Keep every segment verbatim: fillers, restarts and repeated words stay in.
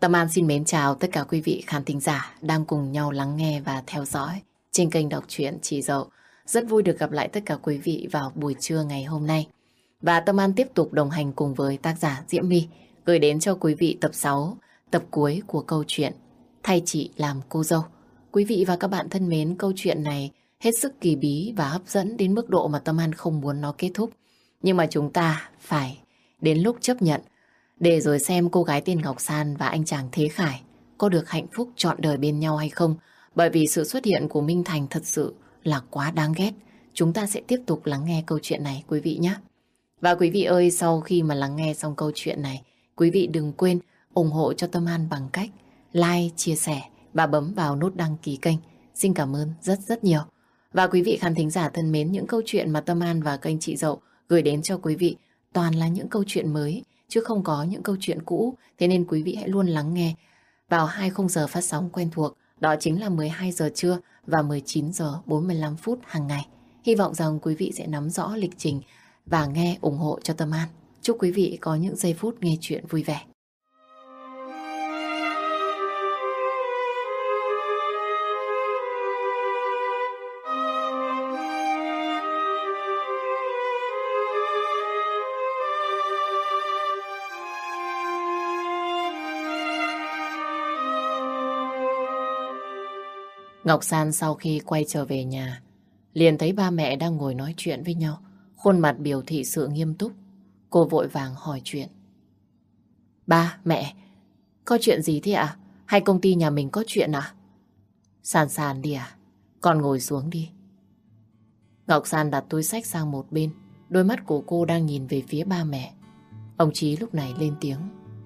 Tâm An xin mến chào tất cả quý vị khán thính giả đang cùng nhau lắng nghe và theo dõi trên kênh đọc truyện Chị Dậu. Rất vui được gặp lại tất cả quý vị vào buổi trưa ngày hôm nay. Và Tâm An tiếp tục đồng hành cùng với tác giả Diễm My gửi đến cho quý vị tập sáu, tập cuối của câu chuyện Thay Chị Làm Cô Dâu. Quý vị và các bạn thân mến, câu chuyện này hết sức kỳ bí và hấp dẫn đến mức độ mà Tâm An không muốn nó kết thúc. Nhưng mà chúng ta phải đến lúc chấp nhận để rồi xem cô gái tên Ngọc San và anh chàng Thế Khải có được hạnh phúc trọn đời bên nhau hay không. Bởi vì sự xuất hiện của Minh Thành thật sự là quá đáng ghét. Chúng ta sẽ tiếp tục lắng nghe câu chuyện này quý vị nhé. Và quý vị ơi, sau khi mà lắng nghe xong câu chuyện này, quý vị đừng quên ủng hộ cho Tâm An bằng cách like, chia sẻ và bấm vào nút đăng ký kênh. Xin cảm ơn rất rất nhiều. Và quý vị khán thính giả thân mến, những câu chuyện mà Tâm An và kênh Chị Dậu gửi đến cho quý vị toàn là những câu chuyện mới, chứ không có những câu chuyện cũ. Thế nên quý vị hãy luôn lắng nghe vào hai khung giờ phát sóng quen thuộc. Đó chính là mười hai giờ trưa và mười chín giờ bốn mươi lăm phút hàng ngày. Hy vọng rằng quý vị sẽ nắm rõ lịch trình và nghe ủng hộ cho Tâm An. Chúc quý vị có những giây phút nghe chuyện vui vẻ. Ngọc San sau khi quay trở về nhà, liền thấy ba mẹ đang ngồi nói chuyện với nhau, khuôn mặt biểu thị sự nghiêm túc. Cô vội vàng hỏi chuyện. Ba, mẹ, có chuyện gì thế ạ? Hay công ty nhà mình có chuyện à? San San đi à? Con ngồi xuống đi. Ngọc San đặt túi xách sang một bên, đôi mắt của cô đang nhìn về phía ba mẹ. Ông Chí lúc này lên tiếng.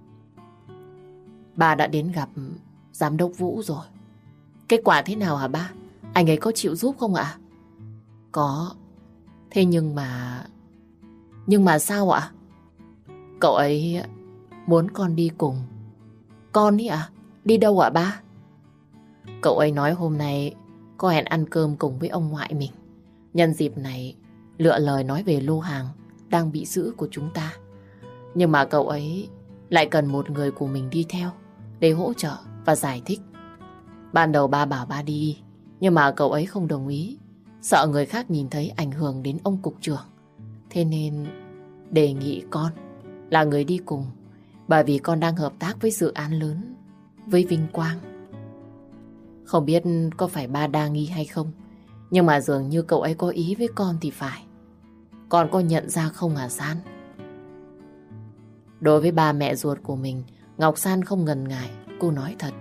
Ba đã đến gặp giám đốc Vũ rồi. Kết quả thế nào hả ba? Anh ấy có chịu giúp không ạ? Có. Thế nhưng mà... Nhưng mà sao ạ? Cậu ấy muốn con đi cùng. Con ý ạ? Đi đâu ạ ba? Cậu ấy nói hôm nay có hẹn ăn cơm cùng với ông ngoại mình. Nhân dịp này lựa lời nói về lô hàng đang bị giữ của chúng ta. Nhưng mà cậu ấy lại cần một người của mình đi theo để hỗ trợ và giải thích. Ban đầu ba bảo ba đi, nhưng mà cậu ấy không đồng ý, sợ người khác nhìn thấy ảnh hưởng đến ông cục trưởng. Thế nên đề nghị con là người đi cùng, bởi vì con đang hợp tác với dự án lớn, với Vinh Quang. Không biết có phải ba đa nghi hay không, nhưng mà dường như cậu ấy có ý với con thì phải. Con có nhận ra không hả San? Đối với ba mẹ ruột của mình, Ngọc San không ngần ngại, cô nói thật.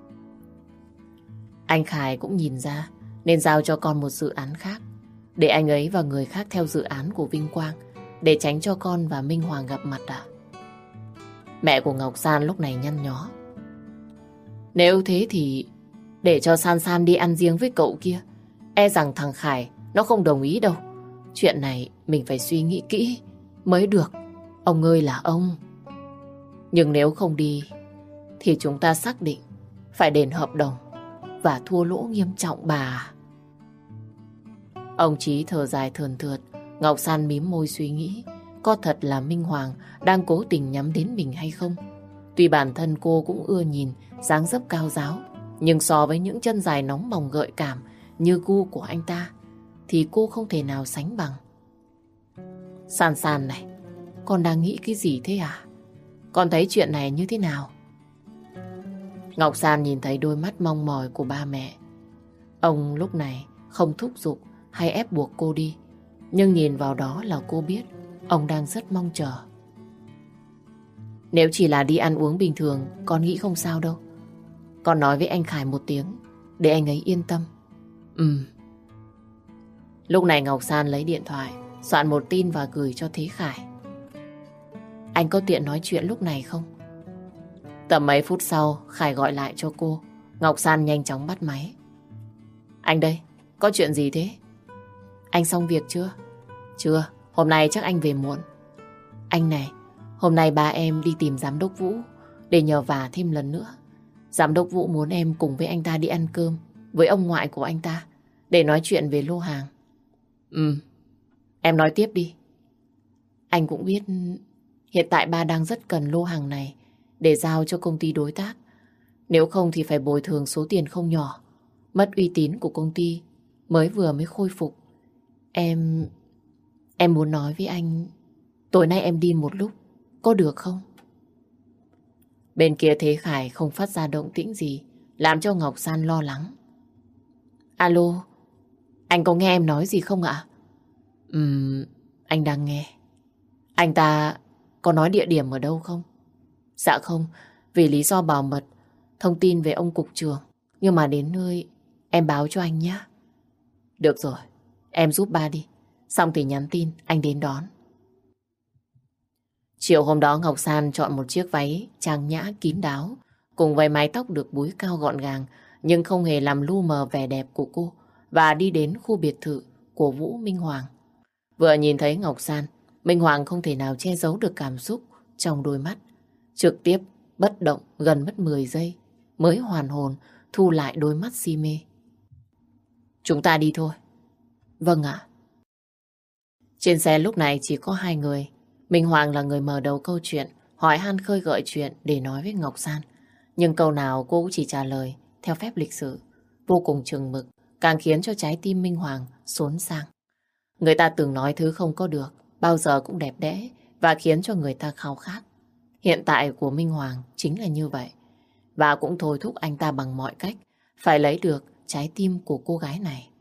Anh Khải cũng nhìn ra nên giao cho con một dự án khác, để anh ấy và người khác theo dự án của Vinh Quang, để tránh cho con và Minh Hoàng gặp mặt à? Mẹ của Ngọc San lúc này nhăn nhó. Nếu thế thì để cho San San đi ăn riêng với cậu kia. E rằng thằng Khải nó không đồng ý đâu. Chuyện này mình phải suy nghĩ kỹ mới được. Ông ơi là ông. Nhưng nếu không đi thì chúng ta xác định phải đền hợp đồng và thua lỗ nghiêm trọng bà. Ông Chí thở dài thườn thượt. Ngọc San mím môi suy nghĩ, có thật là Minh Hoàng đang cố tình nhắm đến mình hay không? Tuy bản thân cô cũng ưa nhìn dáng dấp cao ráo, nhưng so với những chân dài nóng bỏng gợi cảm như gu của anh ta thì cô không thể nào sánh bằng. San San này, con đang nghĩ cái gì thế à? Con thấy chuyện này như thế nào? Ngọc San nhìn thấy đôi mắt mong mỏi của ba mẹ. Ông lúc này không thúc giục hay ép buộc cô đi, nhưng nhìn vào đó là cô biết ông đang rất mong chờ. Nếu chỉ là đi ăn uống bình thường, con nghĩ không sao đâu. Con nói với anh Khải một tiếng để anh ấy yên tâm. Ừ. Lúc này Ngọc San lấy điện thoại, soạn một tin và gửi cho Thế Khải. Anh có tiện nói chuyện lúc này không? Tầm mấy phút sau, Khải gọi lại cho cô. Ngọc San nhanh chóng bắt máy. Anh đây, có chuyện gì thế? Anh xong việc chưa? Chưa, hôm nay chắc anh về muộn. Anh này, hôm nay ba em đi tìm giám đốc Vũ để nhờ vả thêm lần nữa. Giám đốc Vũ muốn em cùng với anh ta đi ăn cơm với ông ngoại của anh ta để nói chuyện về lô hàng. Ừ, em nói tiếp đi. Anh cũng biết hiện tại ba đang rất cần lô hàng này để giao cho công ty đối tác Nếu không thì phải bồi thường số tiền không nhỏ. Mất uy tín của công ty mới vừa mới khôi phục. Em... Em muốn nói với anh, tối nay em đi một lúc, có được không? Bên kia Thế Khải không phát ra động tĩnh gì, làm cho Ngọc San lo lắng. Alo, anh có nghe em nói gì không ạ? Ừm, anh đang nghe. Anh ta có nói địa điểm ở đâu không? Dạ không, vì lý do bảo mật, thông tin về ông cục trưởng. Nhưng mà đến nơi, em báo cho anh nhé. Được rồi, em giúp ba đi. Xong thì nhắn tin, anh đến đón. Chiều hôm đó Ngọc San chọn một chiếc váy trang nhã kín đáo, cùng với mái tóc được búi cao gọn gàng, nhưng không hề làm lu mờ vẻ đẹp của cô, và đi đến khu biệt thự của Vũ Minh Hoàng. Vừa nhìn thấy Ngọc San, Minh Hoàng không thể nào che giấu được cảm xúc trong đôi mắt. Trực tiếp, bất động gần mất mười giây, mới hoàn hồn, thu lại đôi mắt si mê. Chúng ta đi thôi. Vâng ạ. Trên xe lúc này chỉ có hai người. Minh Hoàng là người mở đầu câu chuyện, hỏi han khơi gợi chuyện để nói với Ngọc San. Nhưng câu nào cô cũng chỉ trả lời theo phép lịch sự, vô cùng chừng mực, càng khiến cho trái tim Minh Hoàng xốn sang. Người ta từng nói thứ không có được, bao giờ cũng đẹp đẽ và khiến cho người ta khao khát. Hiện tại của Minh Hoàng chính là như vậy. Và cũng thôi thúc anh ta bằng mọi cách phải lấy được trái tim của cô gái này.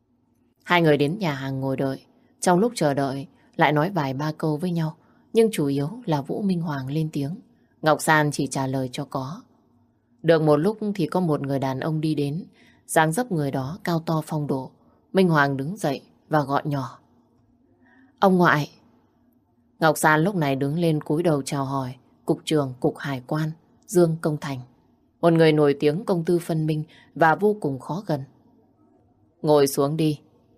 Hai người đến nhà hàng ngồi đợi. Trong lúc chờ đợi lại nói vài ba câu với nhau, nhưng chủ yếu là Vũ Minh Hoàng lên tiếng. Ngọc San chỉ trả lời cho có. Được một lúc thì có một người đàn ông đi đến, dáng dấp người đó cao to phong độ. Minh Hoàng đứng dậy và gọi nhỏ. Ông ngoại. Ngọc San lúc này đứng lên cúi đầu chào hỏi Cục trưởng Cục Hải quan Dương Công Thành, một người nổi tiếng công tư phân minh và vô cùng khó gần. Ngồi xuống đi.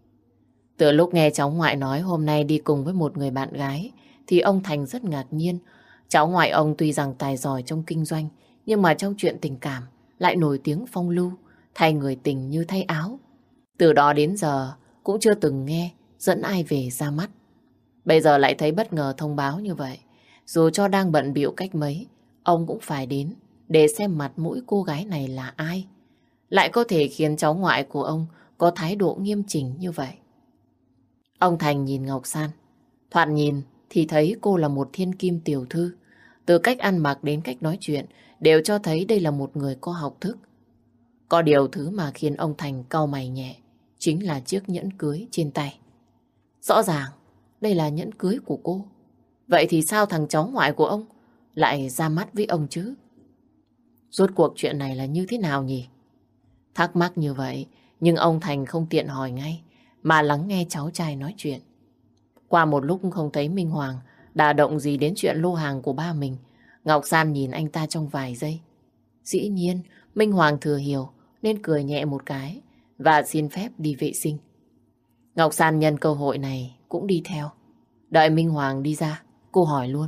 Từ lúc nghe cháu ngoại nói hôm nay đi cùng với một người bạn gái, thì ông Thành rất ngạc nhiên. Cháu ngoại ông tuy rằng tài giỏi trong kinh doanh, nhưng mà trong chuyện tình cảm lại nổi tiếng phong lưu, thay người tình như thay áo. Từ đó đến giờ cũng chưa từng nghe dẫn ai về ra mắt. Bây giờ lại thấy bất ngờ thông báo như vậy. Dù cho đang bận bịu cách mấy, ông cũng phải đến để xem mặt mũi cô gái này là ai. Lại có thể khiến cháu ngoại của ông có thái độ nghiêm chỉnh như vậy. Ông Thành nhìn Ngọc San. Thoạt nhìn thì thấy cô là một thiên kim tiểu thư. Từ cách ăn mặc đến cách nói chuyện đều cho thấy đây là một người có học thức. Có điều thứ mà khiến ông Thành cau mày nhẹ chính là chiếc nhẫn cưới trên tay. Rõ ràng đây là nhẫn cưới của cô. Vậy thì sao thằng cháu ngoại của ông lại ra mắt với ông chứ? Rốt cuộc chuyện này là như thế nào nhỉ? Thắc mắc như vậy, nhưng ông Thành không tiện hỏi ngay, mà lắng nghe cháu trai nói chuyện. Qua một lúc không thấy Minh Hoàng đả động gì đến chuyện lô hàng của ba mình, Ngọc San nhìn anh ta trong vài giây. Dĩ nhiên, Minh Hoàng thừa hiểu nên cười nhẹ một cái và xin phép đi vệ sinh. Ngọc San nhân cơ hội này cũng đi theo. Đợi Minh Hoàng đi ra, cô hỏi luôn.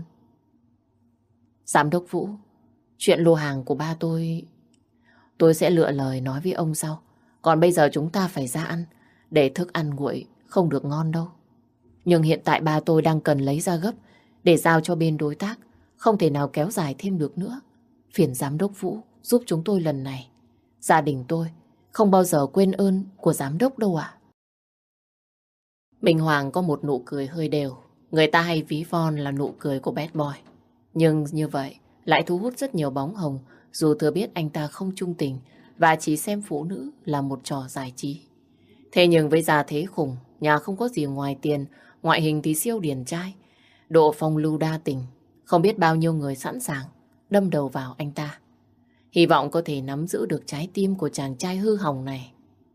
Giám đốc Vũ, chuyện lô hàng của ba tôi... Tôi sẽ lựa lời nói với ông sau. Còn bây giờ chúng ta phải ra ăn, để thức ăn nguội không được ngon đâu. Nhưng hiện tại ba tôi đang cần lấy ra gấp để giao cho bên đối tác, không thể nào kéo dài thêm được nữa. Phiền giám đốc Vũ giúp chúng tôi lần này. Gia đình tôi không bao giờ quên ơn của giám đốc đâu ạ. Minh Hoàng có một nụ cười hơi đều. Người ta hay ví von là nụ cười của bad boy. Nhưng như vậy lại thu hút rất nhiều bóng hồng, dù thừa biết anh ta không trung tình và chỉ xem phụ nữ là một trò giải trí. Thế nhưng với gia thế khủng, nhà không có gì ngoài tiền, ngoại hình thì siêu điển trai, độ phong lưu đa tình, không biết bao nhiêu người sẵn sàng đâm đầu vào anh ta. Hy vọng có thể nắm giữ được trái tim của chàng trai hư hỏng này.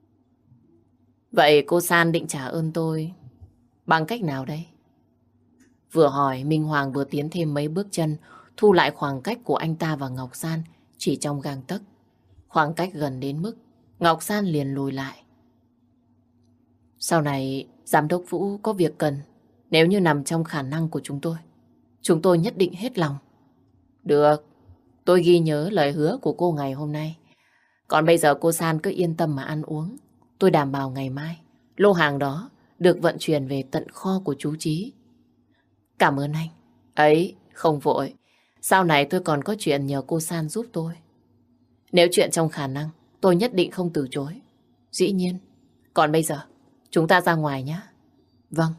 Vậy cô San định trả ơn tôi bằng cách nào đây? Vừa hỏi, Minh Hoàng vừa tiến thêm mấy bước chân, thu lại khoảng cách của anh ta và Ngọc San chỉ trong gang tấc. Khoảng cách gần đến mức Ngọc San liền lùi lại. Sau này, giám đốc Vũ có việc cần, nếu như nằm trong khả năng của chúng tôi, chúng tôi nhất định hết lòng. Được, tôi ghi nhớ lời hứa của cô ngày hôm nay. Còn bây giờ cô San cứ yên tâm mà ăn uống. Tôi đảm bảo ngày mai, lô hàng đó được vận chuyển về tận kho của chú Chí. Cảm ơn anh. Ấy, không vội. Sau này tôi còn có chuyện nhờ cô San giúp tôi. Nếu chuyện trong khả năng, tôi nhất định không từ chối. Dĩ nhiên. Còn bây giờ, chúng ta ra ngoài nhé. Vâng.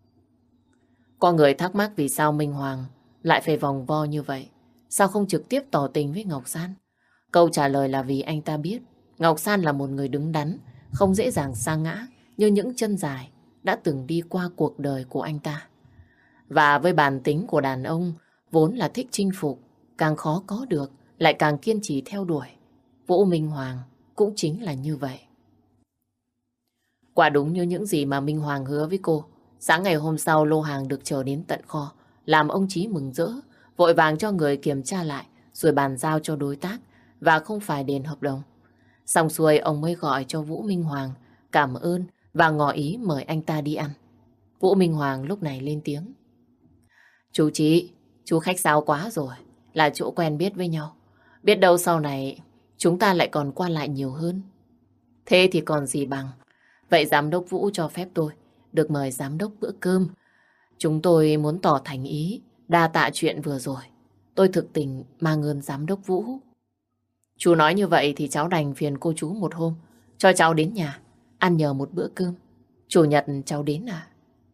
Có người thắc mắc vì sao Minh Hoàng lại phải vòng vo như vậy. Sao không trực tiếp tỏ tình với Ngọc San? Câu trả lời là vì anh ta biết Ngọc San là một người đứng đắn, không dễ dàng sa ngã như những chân dài đã từng đi qua cuộc đời của anh ta. Và với bản tính của đàn ông vốn là thích chinh phục, càng khó có được, lại càng kiên trì theo đuổi. Vũ Minh Hoàng cũng chính là như vậy. Quả đúng như những gì mà Minh Hoàng hứa với cô. Sáng ngày hôm sau lô hàng được chở đến tận kho, làm ông Chí mừng rỡ, vội vàng cho người kiểm tra lại, rồi bàn giao cho đối tác và không phải đền hợp đồng. Xong xuôi ông mới gọi cho Vũ Minh Hoàng, cảm ơn và ngỏ ý mời anh ta đi ăn. Vũ Minh Hoàng lúc này lên tiếng. Chú Chí, chú khách sáo quá rồi, là chỗ quen biết với nhau. Biết đâu sau này chúng ta lại còn qua lại nhiều hơn. Thế thì còn gì bằng. Vậy giám đốc Vũ cho phép tôi được mời giám đốc bữa cơm. Chúng tôi muốn tỏ thành ý, đa tạ chuyện vừa rồi. Tôi thực tình mang ơn giám đốc Vũ. Chú nói như vậy thì cháu đành phiền cô chú một hôm, cho cháu đến nhà, ăn nhờ một bữa cơm. Chủ nhật cháu đến à?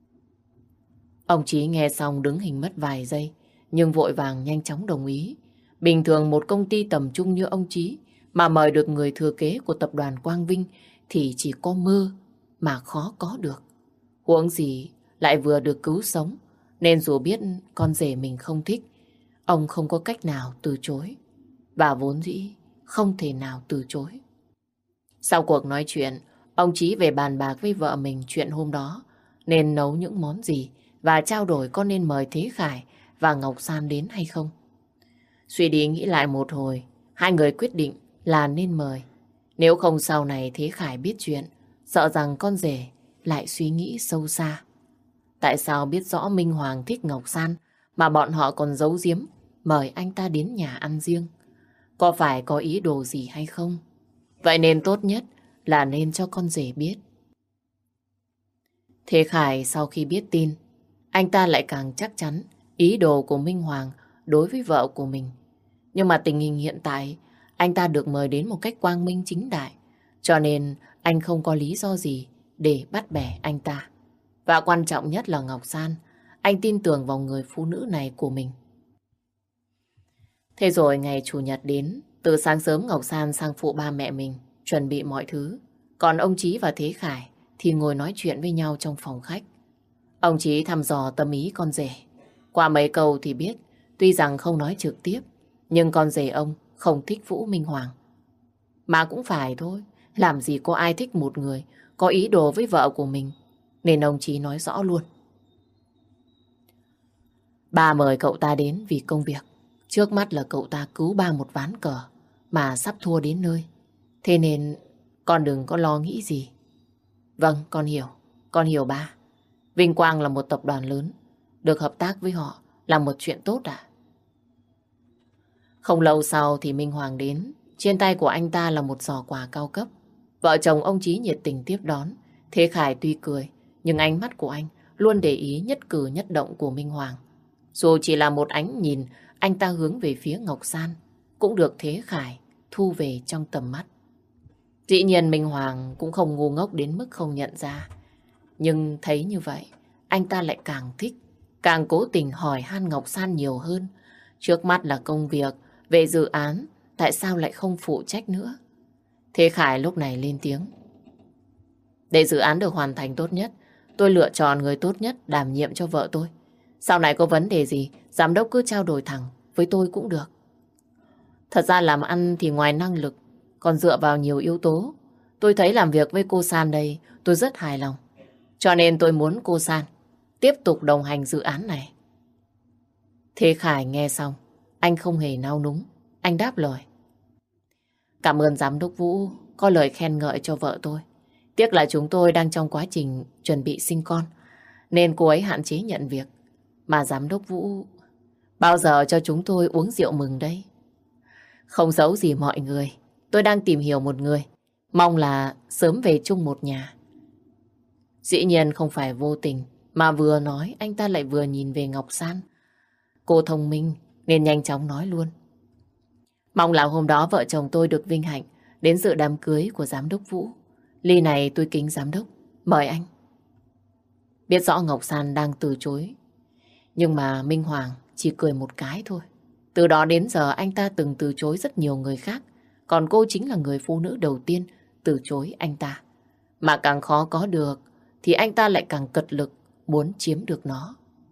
Ông Chí nghe xong đứng hình mất vài giây, nhưng vội vàng nhanh chóng đồng ý. Bình thường một công ty tầm trung như ông Chí mà mời được người thừa kế của tập đoàn Quang Vinh thì chỉ có mơ mà khó có được. Huống gì lại vừa được cứu sống, nên dù biết con rể mình không thích, ông không có cách nào từ chối. Và vốn dĩ không thể nào từ chối. Sau cuộc nói chuyện, ông Chí về bàn bạc với vợ mình chuyện hôm đó nên nấu những món gì và trao đổi có nên mời Thế Khải và Ngọc San đến hay không. Suy đi nghĩ lại một hồi, hai người quyết định là nên mời. Nếu không sau này Thế Khải biết chuyện, sợ rằng con rể lại suy nghĩ sâu xa. Tại sao biết rõ Minh Hoàng thích Ngọc San mà bọn họ còn giấu giếm mời anh ta đến nhà ăn riêng? Có phải có ý đồ gì hay không? Vậy nên tốt nhất là nên cho con rể biết. Thế Khải sau khi biết tin, anh ta lại càng chắc chắn ý đồ của Minh Hoàng đối với vợ của mình. Nhưng mà tình hình hiện tại, anh ta được mời đến một cách quang minh chính đại, cho nên anh không có lý do gì để bắt bẻ anh ta. Và quan trọng nhất là Ngọc San, anh tin tưởng vào người phụ nữ này của mình. Thế rồi ngày Chủ nhật đến, từ sáng sớm Ngọc San sang phụ ba mẹ mình, chuẩn bị mọi thứ. Còn ông Chí và Thế Khải thì ngồi nói chuyện với nhau trong phòng khách. Ông Chí thăm dò tâm ý con rể. Qua mấy câu thì biết, tuy rằng không nói trực tiếp, nhưng con rể ông không thích Vũ Minh Hoàng. Mà cũng phải thôi, làm gì có ai thích một người có ý đồ với vợ của mình. Nên ông Chí nói rõ luôn. Ba mời cậu ta đến vì công việc. Trước mắt là cậu ta cứu ba một ván cờ mà sắp thua đến nơi. Thế nên con đừng có lo nghĩ gì. Vâng, con hiểu. Con hiểu ba. Vinh Quang là một tập đoàn lớn. Được hợp tác với họ là một chuyện tốt à? Không lâu sau thì Minh Hoàng đến. Trên tay của anh ta là một giỏ quà cao cấp. Vợ chồng ông Chí nhiệt tình tiếp đón. Thế Khải tuy cười, nhưng ánh mắt của anh luôn để ý nhất cử nhất động của Minh Hoàng. Dù chỉ là một ánh nhìn anh ta hướng về phía Ngọc San, cũng được Thế Khải thu về trong tầm mắt. Dĩ nhiên Minh Hoàng cũng không ngu ngốc đến mức không nhận ra. Nhưng thấy như vậy, anh ta lại càng thích, càng cố tình hỏi han Ngọc San nhiều hơn. Trước mắt là công việc, về dự án, tại sao lại không phụ trách nữa? Thế Khải lúc này lên tiếng. Để dự án được hoàn thành tốt nhất, tôi lựa chọn người tốt nhất đảm nhiệm cho vợ tôi. Sau này có vấn đề gì, giám đốc cứ trao đổi thẳng với tôi cũng được. Thật ra làm ăn thì ngoài năng lực, còn dựa vào nhiều yếu tố. Tôi thấy làm việc với cô San đây, tôi rất hài lòng. Cho nên tôi muốn cô San tiếp tục đồng hành dự án này. Thế Khải nghe xong, anh không hề nao núng. Anh đáp lời. Cảm ơn giám đốc Vũ có lời khen ngợi cho vợ tôi. Tiếc là chúng tôi đang trong quá trình chuẩn bị sinh con, nên cô ấy hạn chế nhận việc. Mà giám đốc Vũ bao giờ cho chúng tôi uống rượu mừng đây? Không giấu gì mọi người, tôi đang tìm hiểu một người, mong là sớm về chung một nhà. Dĩ nhiên không phải vô tình, mà vừa nói anh ta lại vừa nhìn về Ngọc San. Cô thông minh nên nhanh chóng nói luôn. Mong là hôm đó vợ chồng tôi được vinh hạnh đến dự đám cưới của giám đốc Vũ. Ly này tôi kính giám đốc. Mời anh. Biết rõ Ngọc San đang từ chối, nhưng mà Minh Hoàng chỉ cười một cái thôi. Từ đó đến giờ anh ta từng từ chối rất nhiều người khác, còn cô chính là người phụ nữ đầu tiên từ chối anh ta. Mà càng khó có được thì anh ta lại càng cật lực muốn chiếm được nó.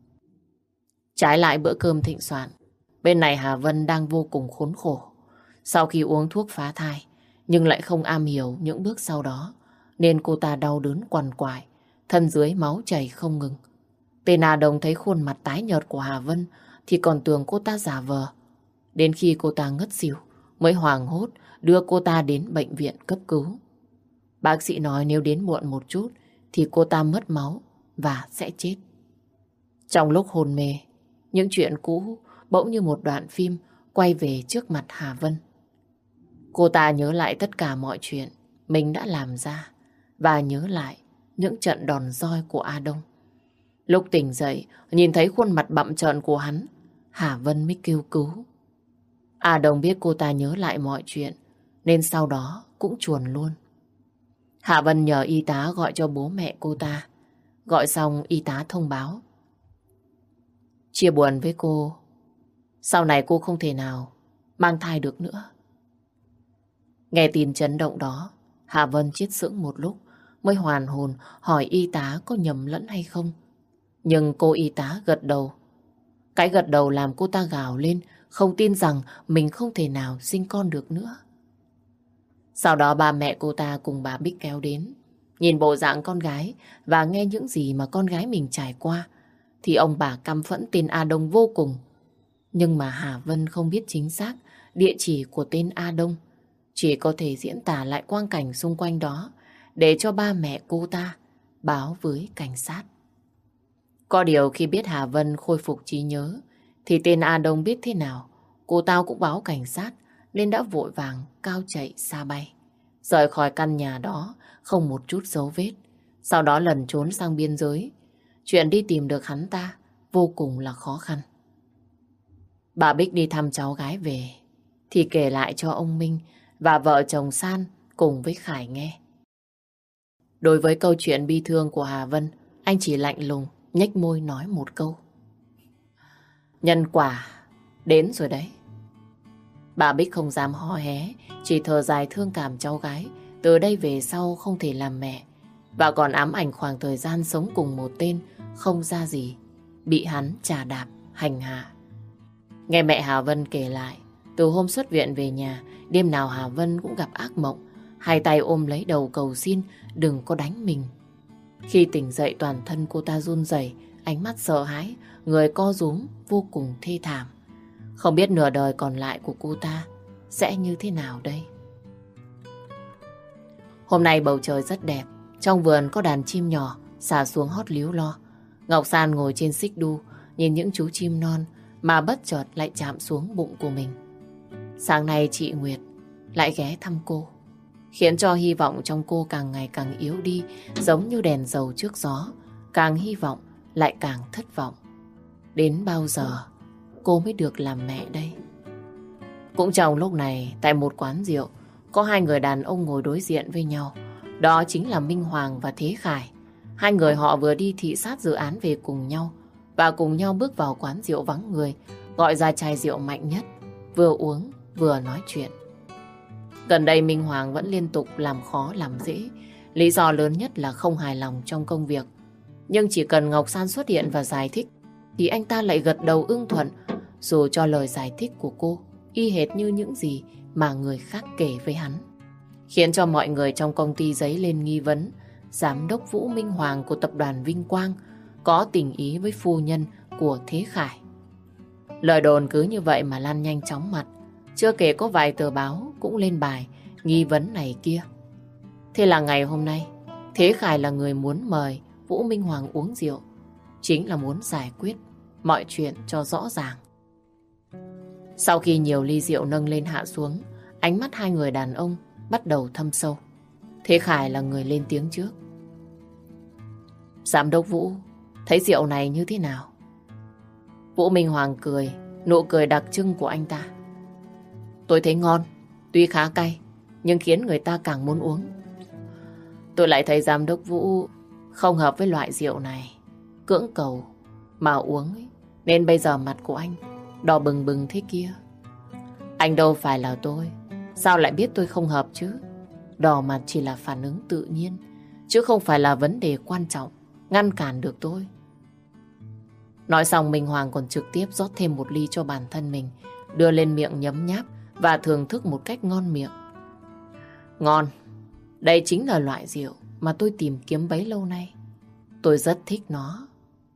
Trái lại bữa cơm thịnh soạn, bên này Hà Vân đang vô cùng khốn khổ. Sau khi uống thuốc phá thai, nhưng lại không am hiểu những bước sau đó, nên cô ta đau đớn quằn quại, thân dưới máu chảy không ngừng. Tên A Đồng thấy khuôn mặt tái nhợt của Hà Vân thì còn tưởng cô ta giả vờ. Đến khi cô ta ngất xỉu mới hoảng hốt đưa cô ta đến bệnh viện cấp cứu. Bác sĩ nói nếu đến muộn một chút thì cô ta mất máu và sẽ chết. Trong lúc hôn mê, những chuyện cũ bỗng như một đoạn phim quay về trước mặt Hà Vân. Cô ta nhớ lại tất cả mọi chuyện mình đã làm ra và nhớ lại những trận đòn roi của A Đông. Lúc tỉnh dậy, nhìn thấy khuôn mặt bặm trợn của hắn, Hà Vân mới kêu cứu. A Đông biết cô ta nhớ lại mọi chuyện, nên sau đó cũng chuồn luôn. Hà Vân nhờ y tá gọi cho bố mẹ cô ta. Gọi xong y tá thông báo: chia buồn với cô, sau này cô không thể nào mang thai được nữa. Nghe tin chấn động đó, Hà Vân chết sững một lúc mới hoàn hồn hỏi y tá có nhầm lẫn hay không. Nhưng cô y tá gật đầu. Cái gật đầu làm cô ta gào lên, không tin rằng mình không thể nào sinh con được nữa. Sau đó ba mẹ cô ta cùng bà Bích kéo đến. Nhìn bộ dạng con gái và nghe những gì mà con gái mình trải qua, thì ông bà căm phẫn tên A Đông vô cùng. Nhưng mà Hà Vân không biết chính xác địa chỉ của tên A Đông, chỉ có thể diễn tả lại quang cảnh xung quanh đó để cho ba mẹ cô ta báo với cảnh sát. Có điều khi biết Hà Vân khôi phục trí nhớ thì tên A Đông biết thế nào cô ta cũng báo cảnh sát, nên đã vội vàng cao chạy xa bay, rời khỏi căn nhà đó không một chút dấu vết. Sau đó lẩn trốn sang biên giới. Chuyện đi tìm được hắn ta vô cùng là khó khăn. Bà Bích đi thăm cháu gái về thì kể lại cho ông Minh và vợ chồng San cùng với Khải nghe. Đối với câu chuyện bi thương của Hà Vân, anh chỉ lạnh lùng nhếch môi nói một câu: nhân quả đến rồi đấy. Bà Bích không dám hò hé, chỉ thở dài thương cảm cháu gái từ đây về sau không thể làm mẹ, và còn ám ảnh khoảng thời gian sống cùng một tên không ra gì, bị hắn chà đạp, hành hạ. Nghe mẹ Hà Vân kể lại, từ hôm xuất viện về nhà, đêm nào Hà Vân cũng gặp ác mộng, hai tay ôm lấy đầu cầu xin đừng có đánh mình. Khi tỉnh dậy toàn thân cô ta run rẩy, ánh mắt sợ hãi, người co rúm vô cùng thê thảm. Không biết nửa đời còn lại của cô ta sẽ như thế nào đây. Hôm nay bầu trời rất đẹp, trong vườn có đàn chim nhỏ xả xuống hót líu lo. Ngọc San ngồi trên xích đu, nhìn những chú chim non mà bất chợt lại chạm xuống bụng của mình. Sáng nay chị Nguyệt lại ghé thăm cô, khiến cho hy vọng trong cô càng ngày càng yếu đi, giống như đèn dầu trước gió. Càng hy vọng lại càng thất vọng. Đến bao giờ cô mới được làm mẹ đây? Cũng trong lúc này, tại một quán rượu, có hai người đàn ông ngồi đối diện với nhau. Đó chính là Minh Hoàng và Thế Khải. Hai người họ vừa đi thị sát dự án về cùng nhau, và cùng nhau bước vào quán rượu vắng người, gọi ra chai rượu mạnh nhất, vừa uống vừa nói chuyện. Gần đây Minh Hoàng vẫn liên tục làm khó làm dễ. Lý do lớn nhất là không hài lòng trong công việc. Nhưng chỉ cần Ngọc San xuất hiện và giải thích thì anh ta lại gật đầu ưng thuận, dù cho lời giải thích của cô y hệt như những gì mà người khác kể với hắn, khiến cho mọi người trong công ty dấy lên nghi vấn giám đốc Vũ Minh Hoàng của tập đoàn Vinh Quang có tình ý với phu nhân của Thế Khải. Lời đồn cứ như vậy mà lan nhanh chóng mặt, chưa kể có vài tờ báo cũng lên bài nghi vấn này kia. Thế là ngày hôm nay, Thế Khải là người muốn mời Vũ Minh Hoàng uống rượu, chính là muốn giải quyết mọi chuyện cho rõ ràng. Sau khi nhiều ly rượu nâng lên hạ xuống, ánh mắt hai người đàn ông bắt đầu thâm sâu. Thế Khải là người lên tiếng trước. Giám đốc Vũ, thấy rượu này như thế nào? Vũ Minh Hoàng cười, nụ cười đặc trưng của anh ta. tôi thấy ngon. Tuy khá cay, nhưng khiến người ta càng muốn uống. Tôi lại thấy giám đốc Vũ không hợp với loại rượu này. Cưỡng cầu mà uống ấy. Nên bây giờ mặt của anh đỏ bừng bừng thế kia. Anh đâu phải là tôi. Sao lại biết tôi không hợp chứ? Đỏ mặt chỉ là phản ứng tự nhiên, chứ không phải là vấn đề quan trọng ngăn cản được tôi. Nói xong Minh Hoàng còn trực tiếp rót thêm một ly cho bản thân mình, đưa lên miệng nhấm nháp và thưởng thức một cách ngon miệng. Ngon. Đây chính là loại rượu mà tôi tìm kiếm bấy lâu nay. Tôi rất thích nó.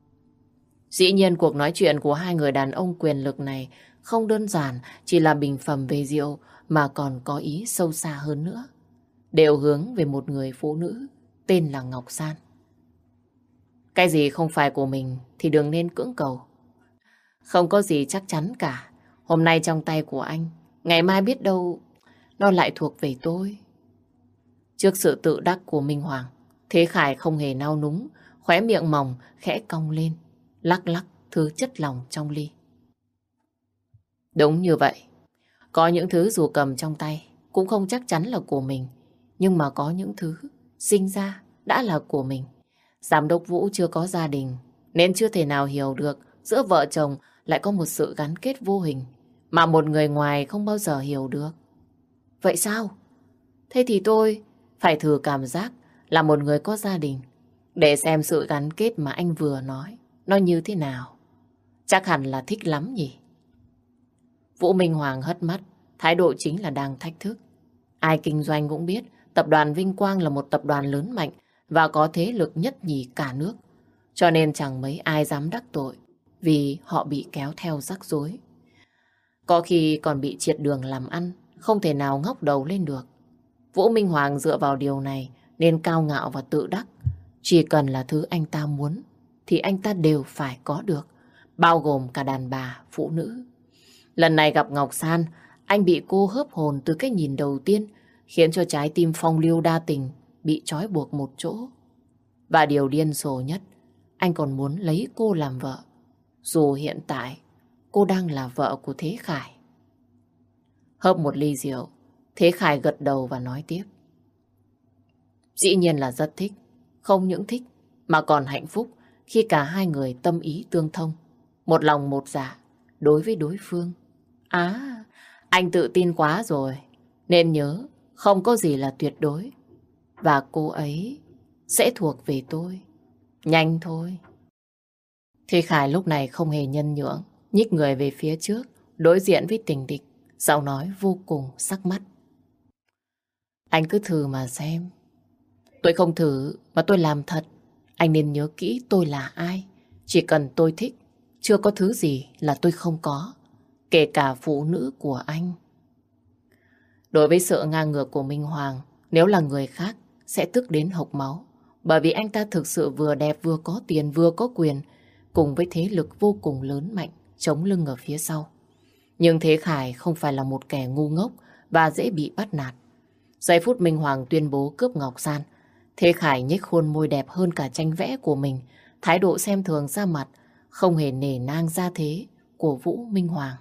Dĩ nhiên cuộc nói chuyện của hai người đàn ông quyền lực này không đơn giản chỉ là bình phẩm về rượu mà còn có ý sâu xa hơn nữa. Đều hướng về một người phụ nữ tên là Ngọc San. Cái gì không phải của mình thì đừng nên cưỡng cầu. Không có gì chắc chắn cả. Hôm nay trong tay của anh, ngày mai biết đâu nó lại thuộc về tôi. Trước sự tự đắc của Minh Hoàng, Thế Khải không hề nao núng, khóe miệng mỏng khẽ cong lên, lắc lắc thứ chất lỏng trong ly. Đúng như vậy. Có những thứ dù cầm trong tay cũng không chắc chắn là của mình, nhưng mà có những thứ sinh ra đã là của mình. Giám đốc Vũ chưa có gia đình nên chưa thể nào hiểu được giữa vợ chồng lại có một sự gắn kết vô hình mà một người ngoài không bao giờ hiểu được. Vậy sao? Thế thì tôi phải thử cảm giác là một người có gia đình để xem sự gắn kết mà anh vừa nói nó như thế nào. Chắc hẳn là thích lắm nhỉ? Vũ Minh Hoàng hất mắt, thái độ chính là đang thách thức. Ai kinh doanh cũng biết tập đoàn Vinh Quang là một tập đoàn lớn mạnh và có thế lực nhất nhì cả nước. Cho nên chẳng mấy ai dám đắc tội vì họ bị kéo theo rắc rối. Có khi còn bị triệt đường làm ăn, không thể nào ngóc đầu lên được. Vũ Minh Hoàng dựa vào điều này nên cao ngạo và tự đắc. Chỉ cần là thứ anh ta muốn thì anh ta đều phải có được, bao gồm cả đàn bà, phụ nữ. Lần này gặp Ngọc San, anh bị cô hớp hồn từ cái nhìn đầu tiên, khiến cho trái tim phong lưu đa tình bị trói buộc một chỗ. Và điều điên rồ nhất, anh còn muốn lấy cô làm vợ, dù hiện tại cô đang là vợ của Thế Khải. Hớp một ly rượu, Thế Khải gật đầu và nói tiếp. Dĩ nhiên là rất thích, không những thích mà còn hạnh phúc khi cả hai người tâm ý tương thông, một lòng một dạ đối với đối phương. À, anh tự tin quá rồi, nên nhớ không có gì là tuyệt đối. Và cô ấy sẽ thuộc về tôi. Nhanh thôi. Thế Khải lúc này không hề nhân nhượng, nhích người về phía trước, đối diện với tình địch, giọng nói vô cùng sắc mắt. Anh cứ thử mà xem. Tôi không thử mà tôi làm thật. Anh nên nhớ kỹ tôi là ai. Chỉ cần tôi thích, chưa có thứ gì là tôi không có, kể cả phụ nữ của anh. Đối với sự ngang ngược của Minh Hoàng, nếu là người khác sẽ tức đến hộc máu. Bởi vì anh ta thực sự vừa đẹp, vừa có tiền, vừa có quyền, cùng với thế lực vô cùng lớn mạnh chống lưng ở phía sau. Nhưng Thế Khải không phải là một kẻ ngu ngốc và dễ bị bắt nạt. Giây phút Minh Hoàng tuyên bố cướp Ngọc San, Thế Khải nhếch khuôn môi đẹp hơn cả tranh vẽ của mình, thái độ xem thường ra mặt, không hề nể nang gia thế của Vũ Minh Hoàng.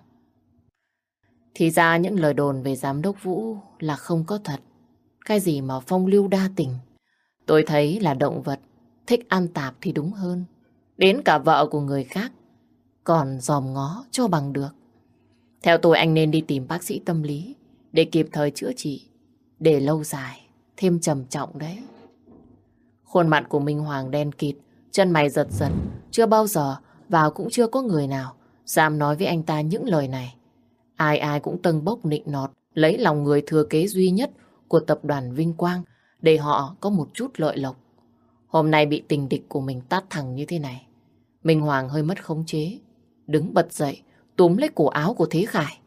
Thì ra những lời đồn về giám đốc Vũ là không có thật. Cái gì mà phong lưu đa tình, tôi thấy là động vật, thích ăn tạp thì đúng hơn. Đến cả vợ của người khác còn dòm ngó cho bằng được. Theo tôi anh nên đi tìm bác sĩ tâm lý để kịp thời chữa trị, để lâu dài thêm trầm trọng đấy. Khuôn mặt của Minh Hoàng đen kịt, chân mày giật giật, chưa bao giờ và cũng chưa có người nào dám nói với anh ta những lời này. Ai ai cũng tâng bốc nịnh nọt, lấy lòng người thừa kế duy nhất của tập đoàn Vinh Quang để họ có một chút lợi lộc. Hôm nay bị tình địch của mình tát thẳng như thế này, Minh Hoàng hơi mất khống chế, đứng bật dậy, túm lấy cổ áo của Thế Khải.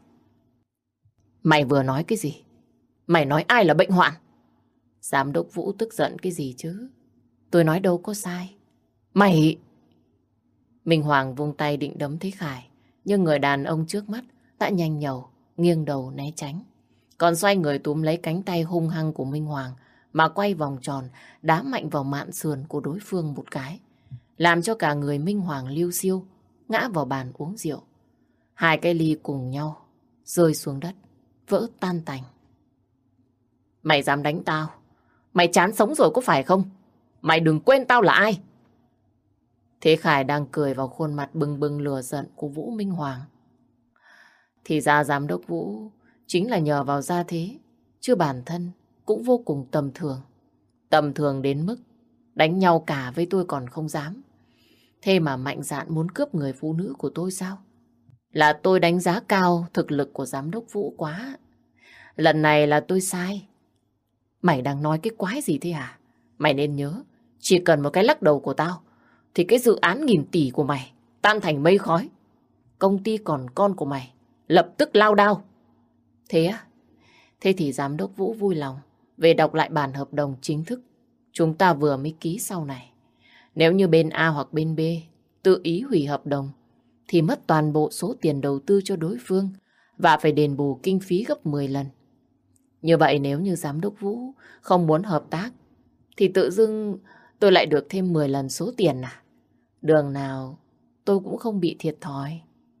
Mày vừa nói cái gì? Mày nói ai là bệnh hoạn? Giám đốc Vũ tức giận cái gì chứ? Tôi nói đâu có sai. Mày... Minh Hoàng vung tay định đấm Thế Khải, nhưng người đàn ông trước mắt đã nhanh nhẩu, nghiêng đầu né tránh. Còn xoay người túm lấy cánh tay hung hăng của Minh Hoàng mà quay vòng tròn, đá mạnh vào mạn sườn của đối phương một cái, làm cho cả người Minh Hoàng liu xiu ngã vào bàn uống rượu. Hai cái ly cùng nhau rơi xuống đất vỡ tan tành. Mày dám đánh tao? Mày chán sống rồi có phải không? Mày đừng quên tao là ai. Thế Khải đang cười vào khuôn mặt bừng bừng lửa giận của Vũ Minh Hoàng. Thì ra giám đốc Vũ chính là nhờ vào gia thế, chứ bản thân cũng vô cùng tầm thường. Tầm thường đến mức đánh nhau cả với tôi còn không dám. Thế mà mạnh dạn muốn cướp người phụ nữ của tôi sao? Là tôi đánh giá cao thực lực của giám đốc Vũ quá. Lần này là tôi sai. Mày đang nói cái quái gì thế hả? Mày nên nhớ, chỉ cần một cái lắc đầu của tao, thì cái dự án nghìn tỷ của mày tan thành mây khói. Công ty còn con của mày lập tức lao đao. Thế á? Thế thì giám đốc Vũ vui lòng về đọc lại bản hợp đồng chính thức chúng ta vừa mới ký sau này. Nếu như bên A hoặc bên B tự ý hủy hợp đồng thì mất toàn bộ số tiền đầu tư cho đối phương và phải đền bù kinh phí gấp mười lần. Như vậy nếu như giám đốc Vũ không muốn hợp tác thì tự dưng tôi lại được thêm mười lần số tiền à? Đường nào tôi cũng không bị thiệt thòi.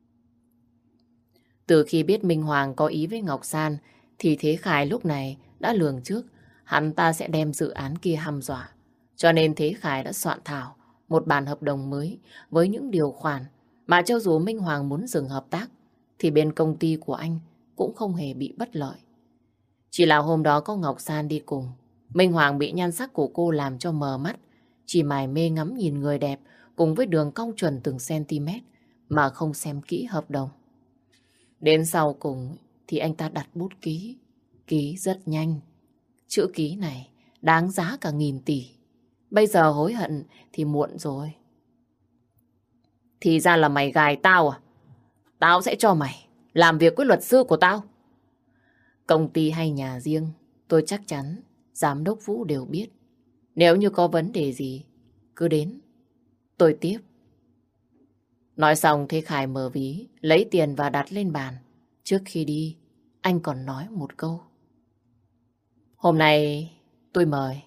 Từ khi biết Minh Hoàng có ý với Ngọc San thì Thế Khải lúc này đã lường trước hắn ta sẽ đem dự án kia hăm dọa. Cho nên Thế Khải đã soạn thảo một bản hợp đồng mới với những điều khoản mà cho dù Minh Hoàng muốn dừng hợp tác thì bên công ty của anh cũng không hề bị bất lợi. Chỉ là hôm đó có Ngọc San đi cùng, Minh Hoàng bị nhan sắc của cô làm cho mờ mắt, chỉ mải mê ngắm nhìn người đẹp cùng với đường cong chuẩn từng cm mà không xem kỹ hợp đồng. Đến sau cùng thì anh ta đặt bút ký, ký rất nhanh. Chữ ký này đáng giá cả nghìn tỷ. Bây giờ hối hận thì muộn rồi. Thì ra là mày gài tao à? Tao sẽ cho mày làm việc với luật sư của tao. Công ty hay nhà riêng, tôi chắc chắn giám đốc Vũ đều biết. Nếu như có vấn đề gì, cứ đến, tôi tiếp. Nói xong Thế Khải mở ví, lấy tiền và đặt lên bàn. Trước khi đi, anh còn nói một câu. Hôm nay tôi mời.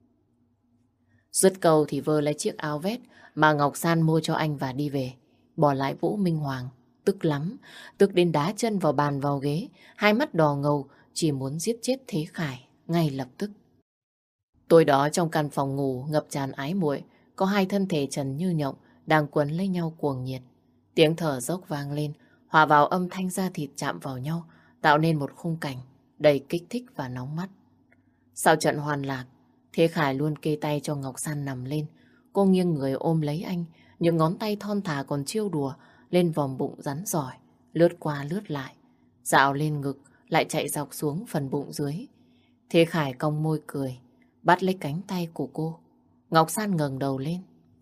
Dứt câu thì vơ lấy chiếc áo vest mà Ngọc San mua cho anh và đi về. Bỏ lại Vũ Minh Hoàng, tức lắm, tức đến đá chân vào bàn vào ghế, hai mắt đỏ ngầu, chỉ muốn giết chết Thế Khải ngay lập tức. Tối đó trong căn phòng ngủ ngập tràn ái muội, có hai thân thể trần như nhộng đang quấn lấy nhau cuồng nhiệt. Tiếng thở dốc vang lên, hòa vào âm thanh da thịt chạm vào nhau, tạo nên một khung cảnh đầy kích thích và nóng mắt. Sau trận hoàn lạc, Thế Khải luôn kê tay cho Ngọc San nằm lên. Cô nghiêng người ôm lấy anh, những ngón tay thon thả còn trêu đùa lên vòng bụng rắn giỏi, lướt qua lướt lại, dạo lên ngực, lại chạy dọc xuống phần bụng dưới. Thế Khải cong môi cười, bắt lấy cánh tay của cô. Ngọc San ngẩng đầu lên.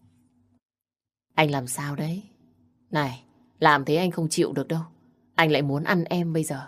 Anh làm sao đấy? Này, làm thế anh không chịu được đâu. Anh lại muốn ăn em bây giờ.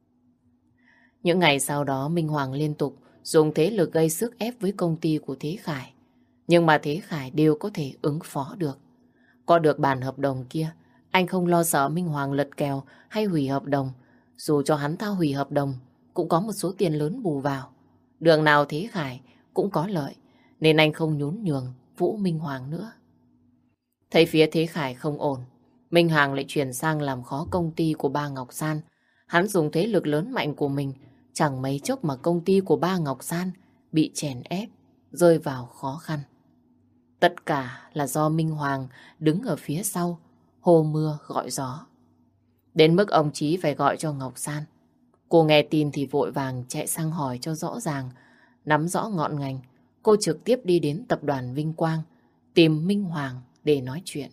Những ngày sau đó Minh Hoàng liên tục dùng thế lực gây sức ép với công ty của Thế Khải. Nhưng mà Thế Khải đều có thể ứng phó được. Có được bản hợp đồng kia, anh không lo sợ Minh Hoàng lật kèo hay hủy hợp đồng. Dù cho hắn ta hủy hợp đồng, cũng có một số tiền lớn bù vào. Đường nào Thế Khải cũng có lợi, nên anh không nhún nhường Vũ Minh Hoàng nữa. Thấy phía Thế Khải không ổn, Minh Hoàng lại chuyển sang làm khó công ty của ba Ngọc San. Hắn dùng thế lực lớn mạnh của mình, chẳng mấy chốc mà công ty của ba Ngọc San bị chèn ép, rơi vào khó khăn. Tất cả là do Minh Hoàng đứng ở phía sau, hô mưa gọi gió. Đến mức ông Chí phải gọi cho Ngọc San. Cô nghe tin thì vội vàng chạy sang hỏi cho rõ ràng, nắm rõ ngọn ngành. Cô trực tiếp đi đến tập đoàn Vinh Quang, tìm Minh Hoàng để nói chuyện.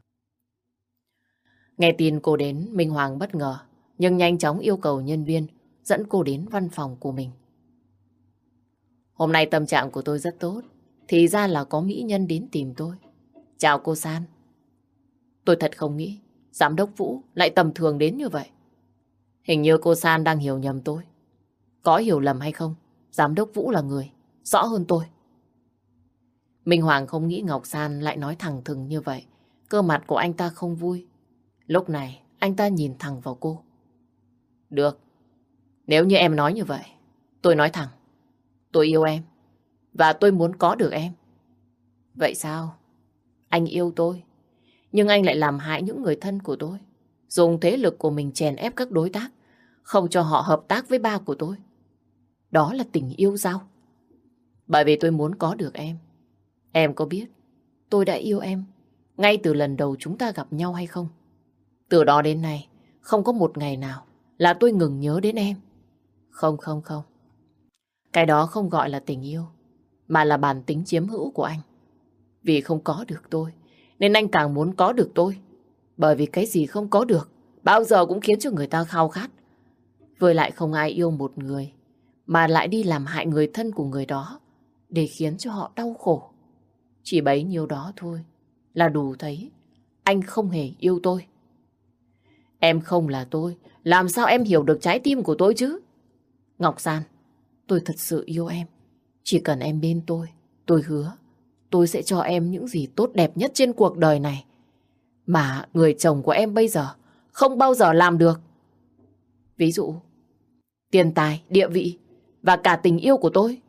Nghe tin cô đến, Minh Hoàng bất ngờ, nhưng nhanh chóng yêu cầu nhân viên dẫn cô đến văn phòng của mình. Hôm nay tâm trạng của tôi rất tốt, thì ra là có mỹ nhân đến tìm tôi. Chào cô San. Tôi thật không nghĩ giám đốc Vũ lại tầm thường đến như vậy. Hình như cô San đang hiểu nhầm tôi. Có hiểu lầm hay không, giám đốc Vũ là người rõ hơn tôi. Minh Hoàng không nghĩ Ngọc San lại nói thẳng thừng như vậy. Cơ mặt của anh ta không vui. Lúc này anh ta nhìn thẳng vào cô. Được, nếu như em nói như vậy, tôi nói thẳng, tôi yêu em và tôi muốn có được em. Vậy sao? Anh yêu tôi, nhưng anh lại làm hại những người thân của tôi, dùng thế lực của mình chèn ép các đối tác, không cho họ hợp tác với ba của tôi. Đó là tình yêu sao? Bởi vì tôi muốn có được em. Em có biết tôi đã yêu em ngay từ lần đầu chúng ta gặp nhau hay không? Từ đó đến nay, không có một ngày nào là tôi ngừng nhớ đến em. Không, không, không. Cái đó không gọi là tình yêu, mà là bản tính chiếm hữu của anh. Vì không có được tôi, nên anh càng muốn có được tôi. Bởi vì cái gì không có được, bao giờ cũng khiến cho người ta khao khát. Với lại không ai yêu một người, mà lại đi làm hại người thân của người đó, để khiến cho họ đau khổ. Chỉ bấy nhiêu đó thôi, là đủ thấy anh không hề yêu tôi. Em không là tôi, làm sao em hiểu được trái tim của tôi chứ? Ngọc San, tôi thật sự yêu em. Chỉ cần em bên tôi, tôi hứa tôi sẽ cho em những gì tốt đẹp nhất trên cuộc đời này mà người chồng của em bây giờ không bao giờ làm được. Ví dụ, tiền tài, địa vị và cả tình yêu của tôi.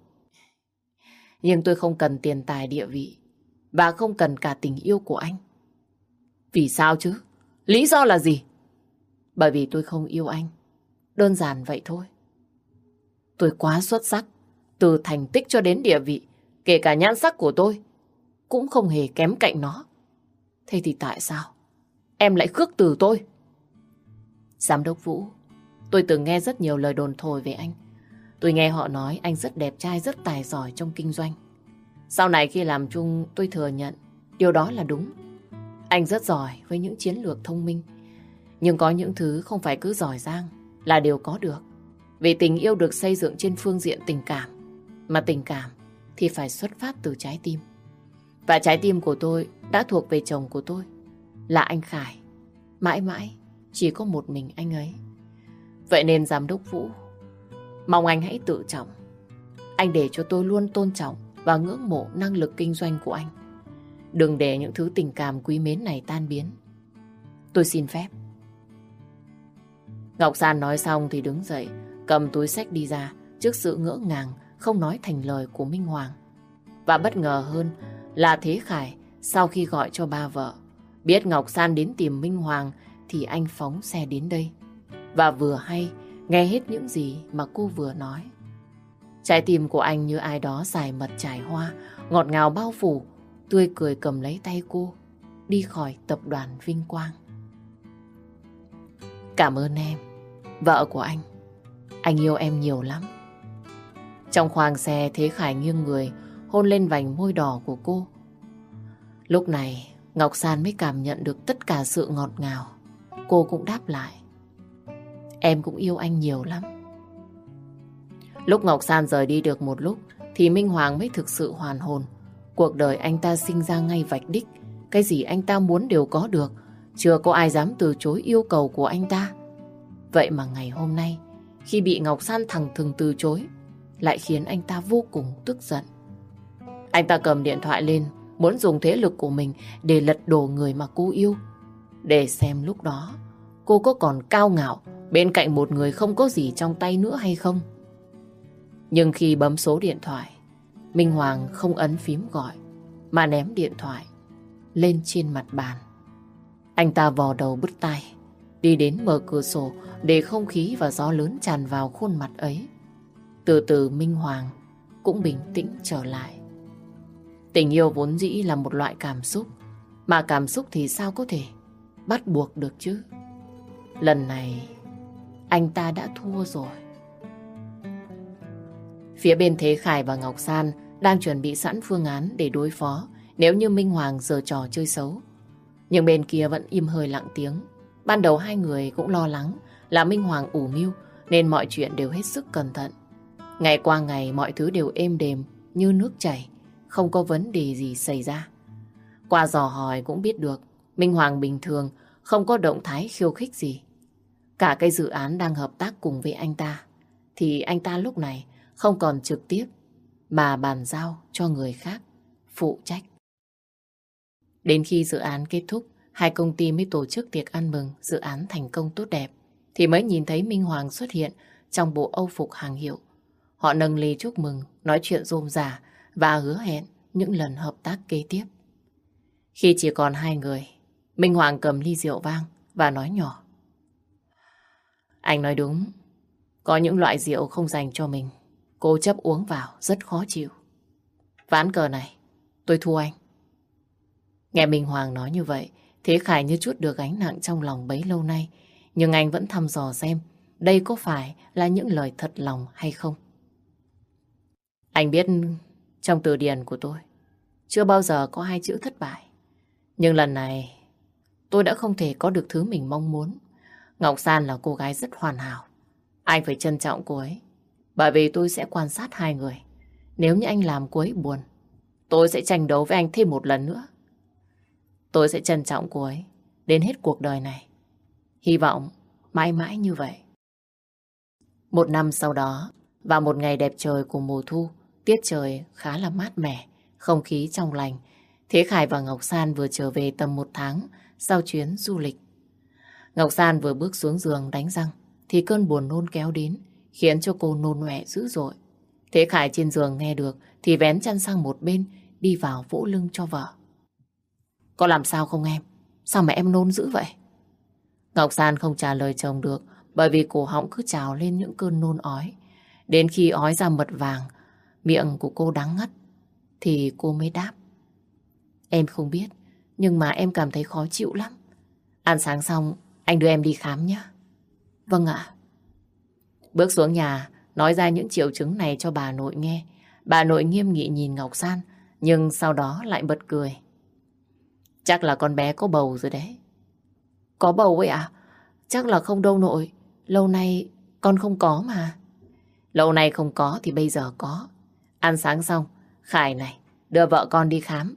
Nhưng tôi không cần tiền tài, địa vị và không cần cả tình yêu của anh. Vì sao chứ? Lý do là gì? Bởi vì tôi không yêu anh. Đơn giản vậy thôi. Tôi quá xuất sắc, từ thành tích cho đến địa vị, kể cả nhan sắc của tôi cũng không hề kém cạnh nó. Thế thì tại sao em lại khước từ tôi? Giám đốc Vũ, tôi từng nghe rất nhiều lời đồn thổi về anh. Tôi nghe họ nói anh rất đẹp trai, rất tài giỏi trong kinh doanh. Sau này khi làm chung, tôi thừa nhận điều đó là đúng. Anh rất giỏi với những chiến lược thông minh. Nhưng có những thứ không phải cứ giỏi giang là đều có được. Vì tình yêu được xây dựng trên phương diện tình cảm, mà tình cảm thì phải xuất phát từ trái tim. Và trái tim của tôi đã thuộc về chồng của tôi, là anh Khải. Mãi mãi chỉ có một mình anh ấy. Vậy nên giám đốc Vũ, mong anh hãy tự trọng. Anh để cho tôi luôn tôn trọng và ngưỡng mộ năng lực kinh doanh của anh. Đừng để những thứ tình cảm quý mến này tan biến. Tôi xin phép. Ngọc San nói xong thì đứng dậy, cầm túi xách đi ra trước sự ngỡ ngàng không nói thành lời của Minh Hoàng. Và bất ngờ hơn là Thế Khải, sau khi gọi cho ba vợ, biết Ngọc San đến tìm Minh Hoàng thì anh phóng xe đến đây. Và vừa hay nghe hết những gì mà cô vừa nói. Trái tim của anh như ai đó xài mật trải hoa, ngọt ngào bao phủ, tươi cười cầm lấy tay cô, đi khỏi tập đoàn Vinh Quang. Cảm ơn em, vợ của anh. Anh yêu em nhiều lắm. Trong khoang xe, Thế Khải nghiêng người, hôn lên vành môi đỏ của cô. Lúc này, Ngọc San mới cảm nhận được tất cả sự ngọt ngào. Cô cũng đáp lại. Em cũng yêu anh nhiều lắm. Lúc Ngọc San rời đi được một lúc, thì Minh Hoàng mới thực sự hoàn hồn. Cuộc đời anh ta sinh ra ngay vạch đích. Cái gì anh ta muốn đều có được. Chưa có ai dám từ chối yêu cầu của anh ta. Vậy mà ngày hôm nay, khi bị Ngọc San thẳng thừng từ chối, lại khiến anh ta vô cùng tức giận. Anh ta cầm điện thoại lên, muốn dùng thế lực của mình để lật đổ người mà cô yêu. Để xem lúc đó cô có còn cao ngạo bên cạnh một người không có gì trong tay nữa hay không. Nhưng khi bấm số điện thoại, Minh Hoàng không ấn phím gọi, mà ném điện thoại lên trên mặt bàn. Anh ta vò đầu bứt tai, đi đến mở cửa sổ để không khí và gió lớn tràn vào khuôn mặt ấy. Từ từ Minh Hoàng cũng bình tĩnh trở lại. Tình yêu vốn dĩ là một loại cảm xúc, mà cảm xúc thì sao có thể bắt buộc được chứ. Lần này anh ta đã thua rồi. Phía bên Thế Khải và Ngọc San đang chuẩn bị sẵn phương án để đối phó nếu như Minh Hoàng giở trò chơi xấu. Nhưng bên kia vẫn im hơi lặng tiếng. Ban đầu hai người cũng lo lắng là Minh Hoàng ủ mưu, nên mọi chuyện đều hết sức cẩn thận. Ngày qua ngày mọi thứ đều êm đềm như nước chảy, không có vấn đề gì xảy ra. Qua dò hỏi cũng biết được Minh Hoàng bình thường, không có động thái khiêu khích gì. Cả cái dự án đang hợp tác cùng với anh ta thì anh ta lúc này không còn trực tiếp mà bàn giao cho người khác phụ trách. Đến khi dự án kết thúc, hai công ty mới tổ chức tiệc ăn mừng dự án thành công tốt đẹp, thì mới nhìn thấy Minh Hoàng xuất hiện trong bộ âu phục hàng hiệu. Họ nâng ly chúc mừng, nói chuyện rôm rả và hứa hẹn những lần hợp tác kế tiếp. Khi chỉ còn hai người, Minh Hoàng cầm ly rượu vang và nói nhỏ. Anh nói đúng, Có những loại rượu không dành cho mình, cô chấp uống vào rất khó chịu. Ván cờ này, tôi thua anh. Nghe Minh Hoàng nói như vậy, Thế Khải như chút được gánh nặng trong lòng bấy lâu nay. Nhưng anh vẫn thăm dò xem đây có phải là những lời thật lòng hay không. Anh biết trong từ điển của tôi chưa bao giờ có hai chữ thất bại. Nhưng lần này tôi đã không thể có được thứ mình mong muốn. Ngọc San là cô gái rất hoàn hảo. Anh phải trân trọng cô ấy. Bởi vì tôi sẽ quan sát hai người. Nếu như anh làm cô ấy buồn, tôi sẽ tranh đấu với anh thêm một lần nữa. Tôi sẽ trân trọng cô ấy đến hết cuộc đời này. Hy vọng mãi mãi như vậy. Một năm sau đó, vào một ngày đẹp trời của mùa thu, tiết trời khá là mát mẻ, không khí trong lành. Thế Khải và Ngọc San vừa trở về tầm một tháng sau chuyến du lịch. Ngọc San vừa bước xuống giường đánh răng thì cơn buồn nôn kéo đến, khiến cho cô nôn ọe dữ dội. Thế Khải trên giường nghe được thì vén chăn sang một bên, đi vào vỗ lưng cho vợ. Có làm sao không em? Sao mà em nôn dữ vậy? Ngọc San không trả lời chồng được, bởi vì cổ họng cứ trào lên những cơn nôn ói. Đến khi ói ra mật vàng, miệng của cô đắng ngắt, thì cô mới đáp. Em không biết, nhưng mà em cảm thấy khó chịu lắm. Ăn sáng xong, anh đưa em đi khám nhé. Vâng ạ. Bước xuống nhà, nói ra những triệu chứng này cho bà nội nghe. Bà nội nghiêm nghị nhìn Ngọc San, nhưng sau đó lại bật cười. Chắc là con bé có bầu rồi đấy. Có bầu ấy à? Chắc là không đâu nội. Lâu nay con không có mà. Lâu nay không có thì bây giờ có. Ăn sáng xong, Khải này, đưa vợ con đi khám.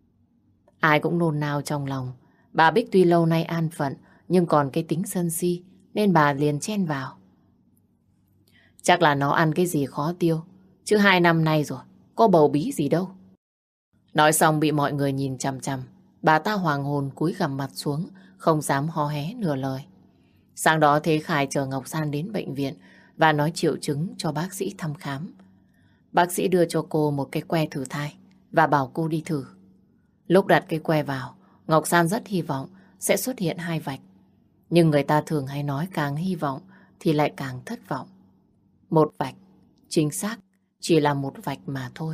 Ai cũng nôn nao trong lòng. Bà Bích tuy lâu nay an phận, nhưng còn cái tính sân si, nên bà liền chen vào. Chắc là nó ăn cái gì khó tiêu, chứ hai năm nay rồi, có bầu bí gì đâu. Nói xong bị mọi người nhìn chằm chằm. Bà ta hoàng hồn cúi gằm mặt xuống, không dám hó hé nửa lời. Sáng đó Thế Khải chờ Ngọc San đến bệnh viện và nói triệu chứng cho bác sĩ thăm khám. Bác sĩ đưa cho cô một cái que thử thai và bảo cô đi thử. Lúc đặt cái que vào, Ngọc San rất hy vọng sẽ xuất hiện hai vạch. Nhưng người ta thường hay nói càng hy vọng thì lại càng thất vọng. Một vạch, chính xác, chỉ là một vạch mà thôi.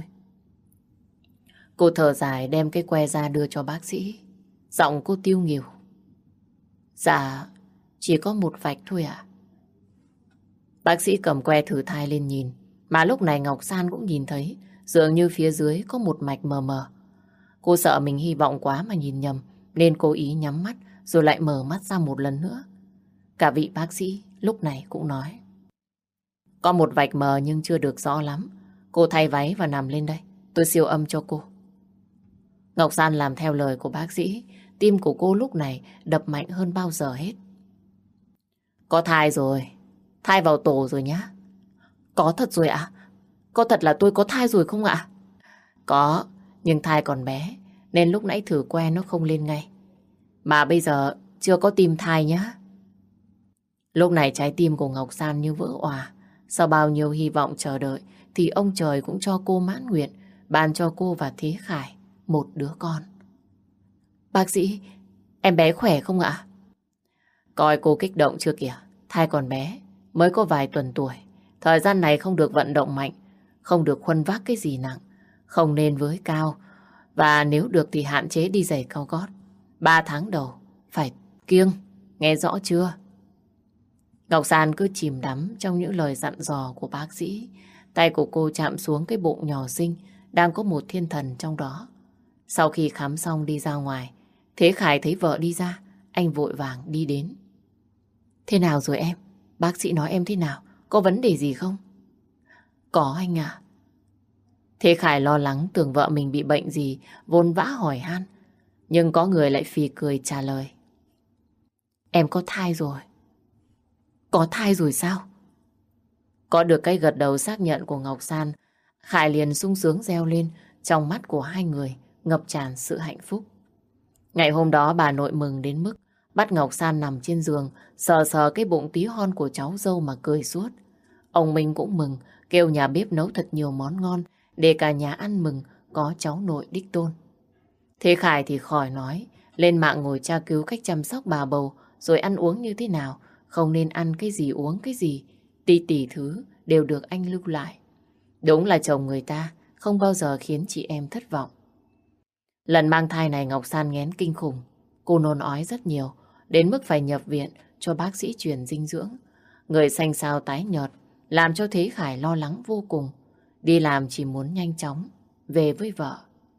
Cô thở dài đem cái que ra đưa cho bác sĩ. Giọng cô tiêu nghỉu. Dạ, chỉ có một vạch thôi ạ. Bác sĩ cầm que thử thai lên nhìn. Mà lúc này Ngọc San cũng nhìn thấy, dường như phía dưới có một mạch mờ mờ. Cô sợ mình hy vọng quá mà nhìn nhầm, nên cố ý nhắm mắt rồi lại mở mắt ra một lần nữa. Cả vị bác sĩ lúc này cũng nói. Có một vạch mờ nhưng chưa được rõ lắm. Cô thay váy và nằm lên đây, tôi siêu âm cho cô. Ngọc San làm theo lời của bác sĩ. Tim của cô lúc này đập mạnh hơn bao giờ hết. Có thai rồi. Thai vào tổ rồi nhá. Có thật rồi ạ? Có thật là tôi có thai rồi không ạ? Có, nhưng thai còn bé, nên lúc nãy thử que nó không lên ngay. Mà bây giờ chưa có tim thai nhá. Lúc này trái tim của Ngọc San như vỡ òa. Sau bao nhiêu hy vọng chờ đợi thì ông trời cũng cho cô mãn nguyện, ban cho cô và Thế Khải một đứa con. Bác sĩ, em bé khỏe không ạ? Coi cô kích động chưa kìa. Thai còn bé, mới có vài tuần tuổi. Thời gian này không được vận động mạnh, không được khuân vác cái gì nặng, không nên với cao. Và nếu được thì hạn chế đi giày cao gót. Ba tháng đầu phải kiêng, nghe rõ chưa? Ngọc San cứ chìm đắm trong những lời dặn dò của bác sĩ. Tay của cô chạm xuống cái bụng nhỏ xinh, đang có một thiên thần trong đó. Sau khi khám xong đi ra ngoài, Thế Khải thấy vợ đi ra, anh vội vàng đi đến. Thế nào rồi em? Bác sĩ nói em thế nào? Có vấn đề gì không? Có anh à. Thế Khải lo lắng tưởng vợ mình bị bệnh gì, vốn vã hỏi han. Nhưng có người lại phì cười trả lời. Em có thai rồi. Có thai rồi sao? Có được cái gật đầu xác nhận của Ngọc San, Khải liền sung sướng reo lên, trong mắt của hai người ngập tràn sự hạnh phúc. Ngày hôm đó bà nội mừng đến mức bắt Ngọc San nằm trên giường, sờ sờ cái bụng tí hon của cháu dâu mà cười suốt. Ông Minh cũng mừng, kêu nhà bếp nấu thật nhiều món ngon để cả nhà ăn mừng có cháu nội đích tôn. Thế Khải thì khỏi nói, lên mạng ngồi tra cứu cách chăm sóc bà bầu, rồi ăn uống như thế nào, không nên ăn cái gì uống cái gì, Tí tỉ thứ đều được anh lưu lại. Đúng là chồng người ta không bao giờ khiến chị em thất vọng. Lần mang thai này Ngọc San nghén kinh khủng. Cô nôn ói rất nhiều, đến mức phải nhập viện cho bác sĩ truyền dinh dưỡng. Người xanh xao tái nhợt, làm cho Thế Khải lo lắng vô cùng. Đi làm chỉ muốn nhanh chóng về với vợ.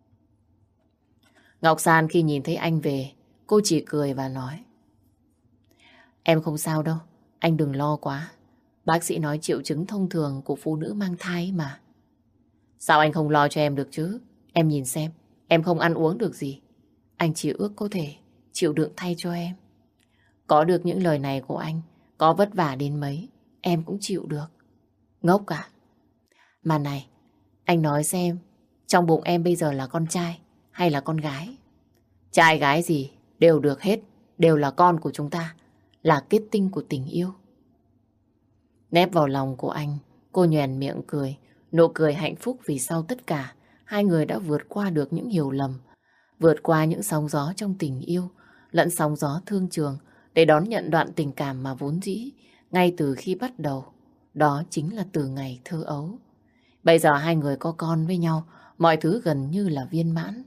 Ngọc San khi nhìn thấy anh về, cô chỉ cười và nói: Em không sao đâu, anh đừng lo quá. Bác sĩ nói triệu chứng thông thường của phụ nữ mang thai mà. Sao anh không lo cho em được chứ? Em nhìn xem, em không ăn uống được gì. Anh chỉ ước có thể chịu đựng thay cho em. Có được những lời này của anh, có vất vả đến mấy, em cũng chịu được. Ngốc à? Mà này, anh nói xem, trong bụng em bây giờ là con trai hay là con gái? Trai gái gì, đều được hết, đều là con của chúng ta, là kết tinh của tình yêu. Nép vào lòng của anh, cô nhoẻn miệng cười, nụ cười hạnh phúc vì sau tất cả, hai người đã vượt qua được những hiểu lầm, vượt qua những sóng gió trong tình yêu, lẫn sóng gió thương trường để đón nhận đoạn tình cảm mà vốn dĩ, ngay từ khi bắt đầu, đó chính là từ ngày thơ ấu. Bây giờ hai người có con với nhau, mọi thứ gần như là viên mãn.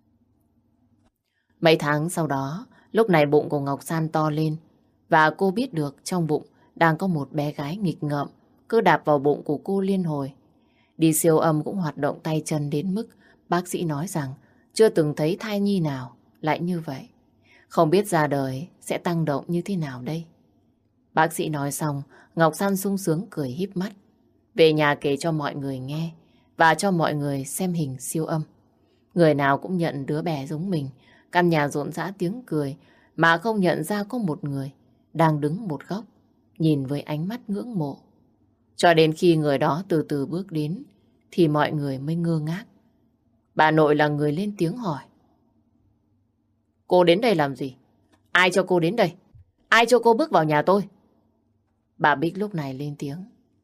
Mấy tháng sau đó, lúc này bụng của Ngọc San to lên và cô biết được trong bụng đang có một bé gái nghịch ngợm cứ đạp vào bụng của cô liên hồi. Đi siêu âm cũng hoạt động tay chân đến mức bác sĩ nói rằng chưa từng thấy thai nhi nào lại như vậy. Không biết ra đời sẽ tăng động như thế nào đây. Bác sĩ nói xong, Ngọc San sung sướng cười híp mắt. Về nhà kể cho mọi người nghe và cho mọi người xem hình siêu âm. Người nào cũng nhận đứa bé giống mình. Căn nhà rộn rã tiếng cười mà không nhận ra có một người đang đứng một góc, nhìn với ánh mắt ngưỡng mộ. Cho đến khi người đó từ từ bước đến thì mọi người mới ngơ ngác. Bà nội là người lên tiếng hỏi: Cô đến đây làm gì? Ai cho cô đến đây? Ai cho cô bước vào nhà tôi? Bà Bích lúc này lên tiếng: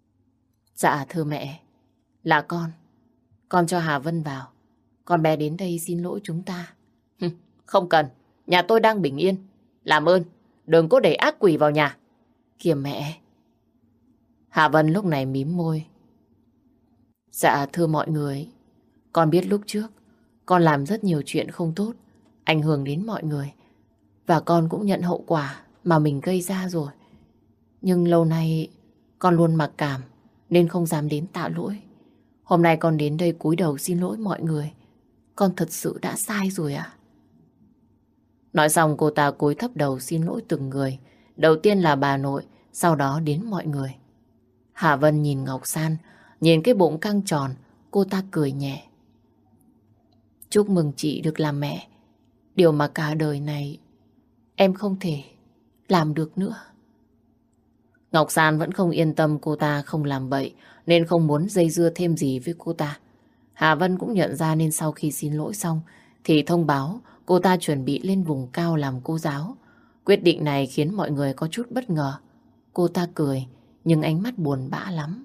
Dạ thưa mẹ, là con. Con cho Hà Vân vào. Con bé đến đây xin lỗi chúng ta. Không cần, nhà tôi đang bình yên. Làm ơn, đừng có để ác quỷ vào nhà. Kìa mẹ. Hà Vân lúc này mím môi. Dạ thưa mọi người, con biết lúc trước con làm rất nhiều chuyện không tốt, ảnh hưởng đến mọi người. Và con cũng nhận hậu quả mà mình gây ra rồi. Nhưng lâu nay con luôn mặc cảm nên không dám đến tạ lỗi. Hôm nay con đến đây cúi đầu xin lỗi mọi người. Con thật sự đã sai rồi ạ. Nói xong cô ta cúi thấp đầu xin lỗi từng người. Đầu tiên là bà nội, sau đó đến mọi người. Hà Vân nhìn Ngọc San, nhìn cái bụng căng tròn, cô ta cười nhẹ. Chúc mừng chị được làm mẹ. Điều mà cả đời này em không thể làm được nữa. Ngọc San vẫn không yên tâm cô ta không làm bậy nên không muốn dây dưa thêm gì với cô ta. Hà Vân cũng nhận ra nên sau khi xin lỗi xong thì thông báo cô ta chuẩn bị lên vùng cao làm cô giáo. Quyết định này khiến mọi người có chút bất ngờ. Cô ta cười nhưng ánh mắt buồn bã lắm.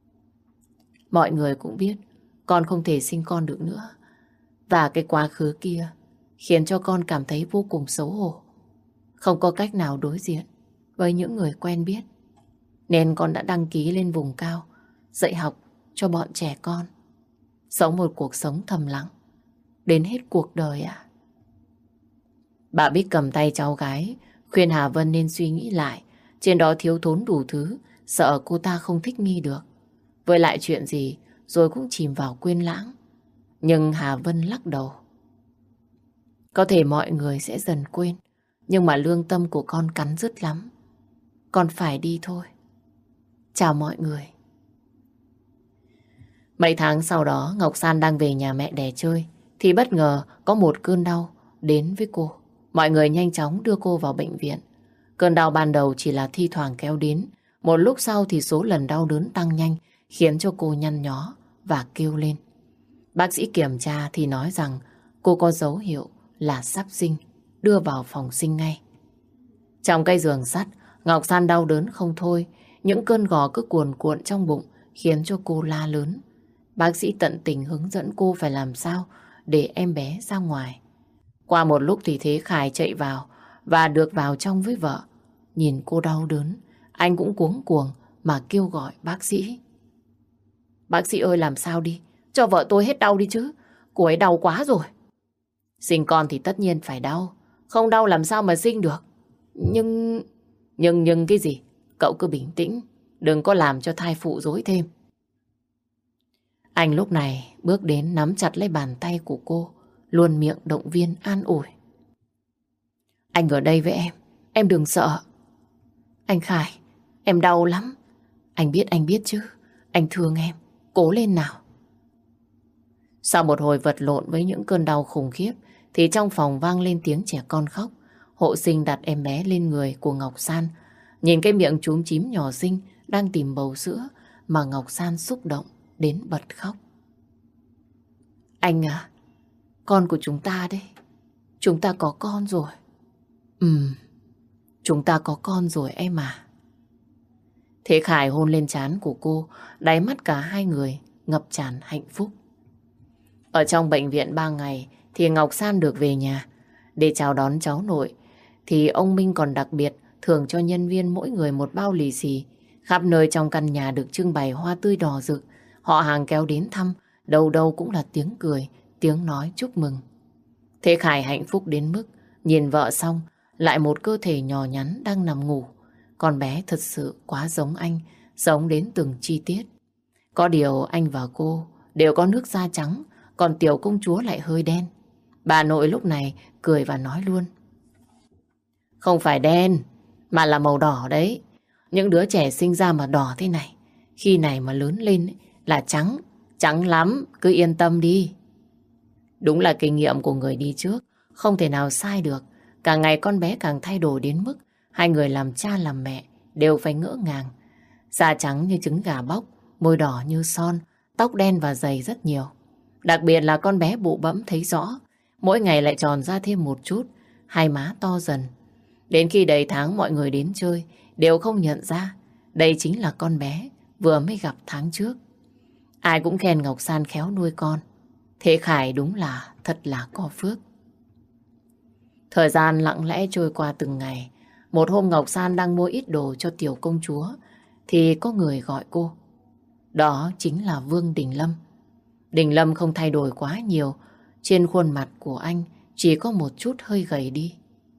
Mọi người cũng biết con không thể sinh con được nữa. Và cái quá khứ kia khiến cho con cảm thấy vô cùng xấu hổ. Không có cách nào đối diện với những người quen biết. Nên con đã đăng ký lên vùng cao dạy học cho bọn trẻ con. Sống một cuộc sống thầm lặng đến hết cuộc đời à? Bà Bích cầm tay cháu gái khuyên Hà Vân nên suy nghĩ lại. Trên đó thiếu thốn đủ thứ, sợ cô ta không thích nghi được. Với lại chuyện gì rồi cũng chìm vào quên lãng. Nhưng Hà Vân lắc đầu. Có thể mọi người sẽ dần quên, nhưng mà lương tâm của con cắn rứt lắm. Con phải đi thôi. Chào mọi người. Mấy tháng sau đó, Ngọc San đang về nhà mẹ đẻ chơi thì bất ngờ có một cơn đau đến với cô. Mọi người nhanh chóng đưa cô vào bệnh viện. Cơn đau ban đầu chỉ là thi thoảng kéo đến. Một lúc sau thì số lần đau đớn tăng nhanh khiến cho cô nhăn nhó và kêu lên. Bác sĩ kiểm tra thì nói rằng cô có dấu hiệu là sắp sinh, đưa vào phòng sinh ngay. Trong cái giường sắt, Ngọc San đau đớn không thôi. Những cơn gò cứ cuồn cuộn trong bụng khiến cho cô la lớn. Bác sĩ tận tình hướng dẫn cô phải làm sao để em bé ra ngoài. Qua một lúc thì Thế Khải chạy vào và được vào trong với vợ. Nhìn cô đau đớn, anh cũng cuống cuồng mà kêu gọi bác sĩ. Bác sĩ ơi, làm sao đi, cho vợ tôi hết đau đi chứ. Cô ấy đau quá rồi. Sinh con thì tất nhiên phải đau. Không đau làm sao mà sinh được. Nhưng... Nhưng nhưng cái gì? Cậu cứ bình tĩnh. Đừng có làm cho thai phụ rối thêm. Anh lúc này bước đến nắm chặt lấy bàn tay của cô, luôn miệng động viên an ủi. Anh ở đây với em. Em đừng sợ. Anh Khải, em đau lắm. Anh biết anh biết chứ. Anh thương em. Cố lên nào. Sau một hồi vật lộn với những cơn đau khủng khiếp thì trong phòng vang lên tiếng trẻ con khóc. Hộ sinh đặt em bé lên người của Ngọc San. Nhìn cái miệng chúm chím nhỏ xinh đang tìm bầu sữa mà Ngọc San xúc động đến bật khóc. Anh à, con của chúng ta đấy. Chúng ta có con rồi. Ừm, chúng ta có con rồi em à. Thế Khải hôn lên trán của cô, đáy mắt cả hai người ngập tràn hạnh phúc. Ở trong bệnh viện ba ngày thì Ngọc San được về nhà. Để chào đón cháu nội thì ông Minh còn đặc biệt thưởng cho nhân viên mỗi người một bao lì xì. Khắp nơi trong căn nhà được trưng bày hoa tươi đỏ rực. Họ hàng kéo đến thăm, đâu đâu cũng là tiếng cười, tiếng nói chúc mừng. Thế Khải hạnh phúc đến mức nhìn vợ xong lại một cơ thể nhỏ nhắn đang nằm ngủ. Con bé thật sự quá giống anh, giống đến từng chi tiết. Có điều anh và cô đều có nước da trắng, còn tiểu công chúa lại hơi đen. Bà nội lúc này cười và nói luôn. Không phải đen, mà là màu đỏ đấy. Những đứa trẻ sinh ra mà đỏ thế này, khi này mà lớn lên ấy, là trắng, trắng lắm, cứ yên tâm đi. Đúng là kinh nghiệm của người đi trước, không thể nào sai được. Càng ngày con bé càng thay đổi đến mức hai người làm cha làm mẹ đều phải ngỡ ngàng. Da trắng như trứng gà bóc, môi đỏ như son, tóc đen và dày rất nhiều. Đặc biệt là con bé bụ bẫm thấy rõ, mỗi ngày lại tròn ra thêm một chút, hai má to dần. Đến khi đầy tháng mọi người đến chơi đều không nhận ra đây chính là con bé vừa mới gặp tháng trước. Ai cũng khen Ngọc San khéo nuôi con. Thế Khải đúng là thật là có phước. Thời gian lặng lẽ trôi qua từng ngày. Một hôm Ngọc San đang mua ít đồ cho tiểu công chúa thì có người gọi cô. Đó chính là Vương Đình Lâm. Đình Lâm không thay đổi quá nhiều. Trên khuôn mặt của anh chỉ có một chút hơi gầy đi.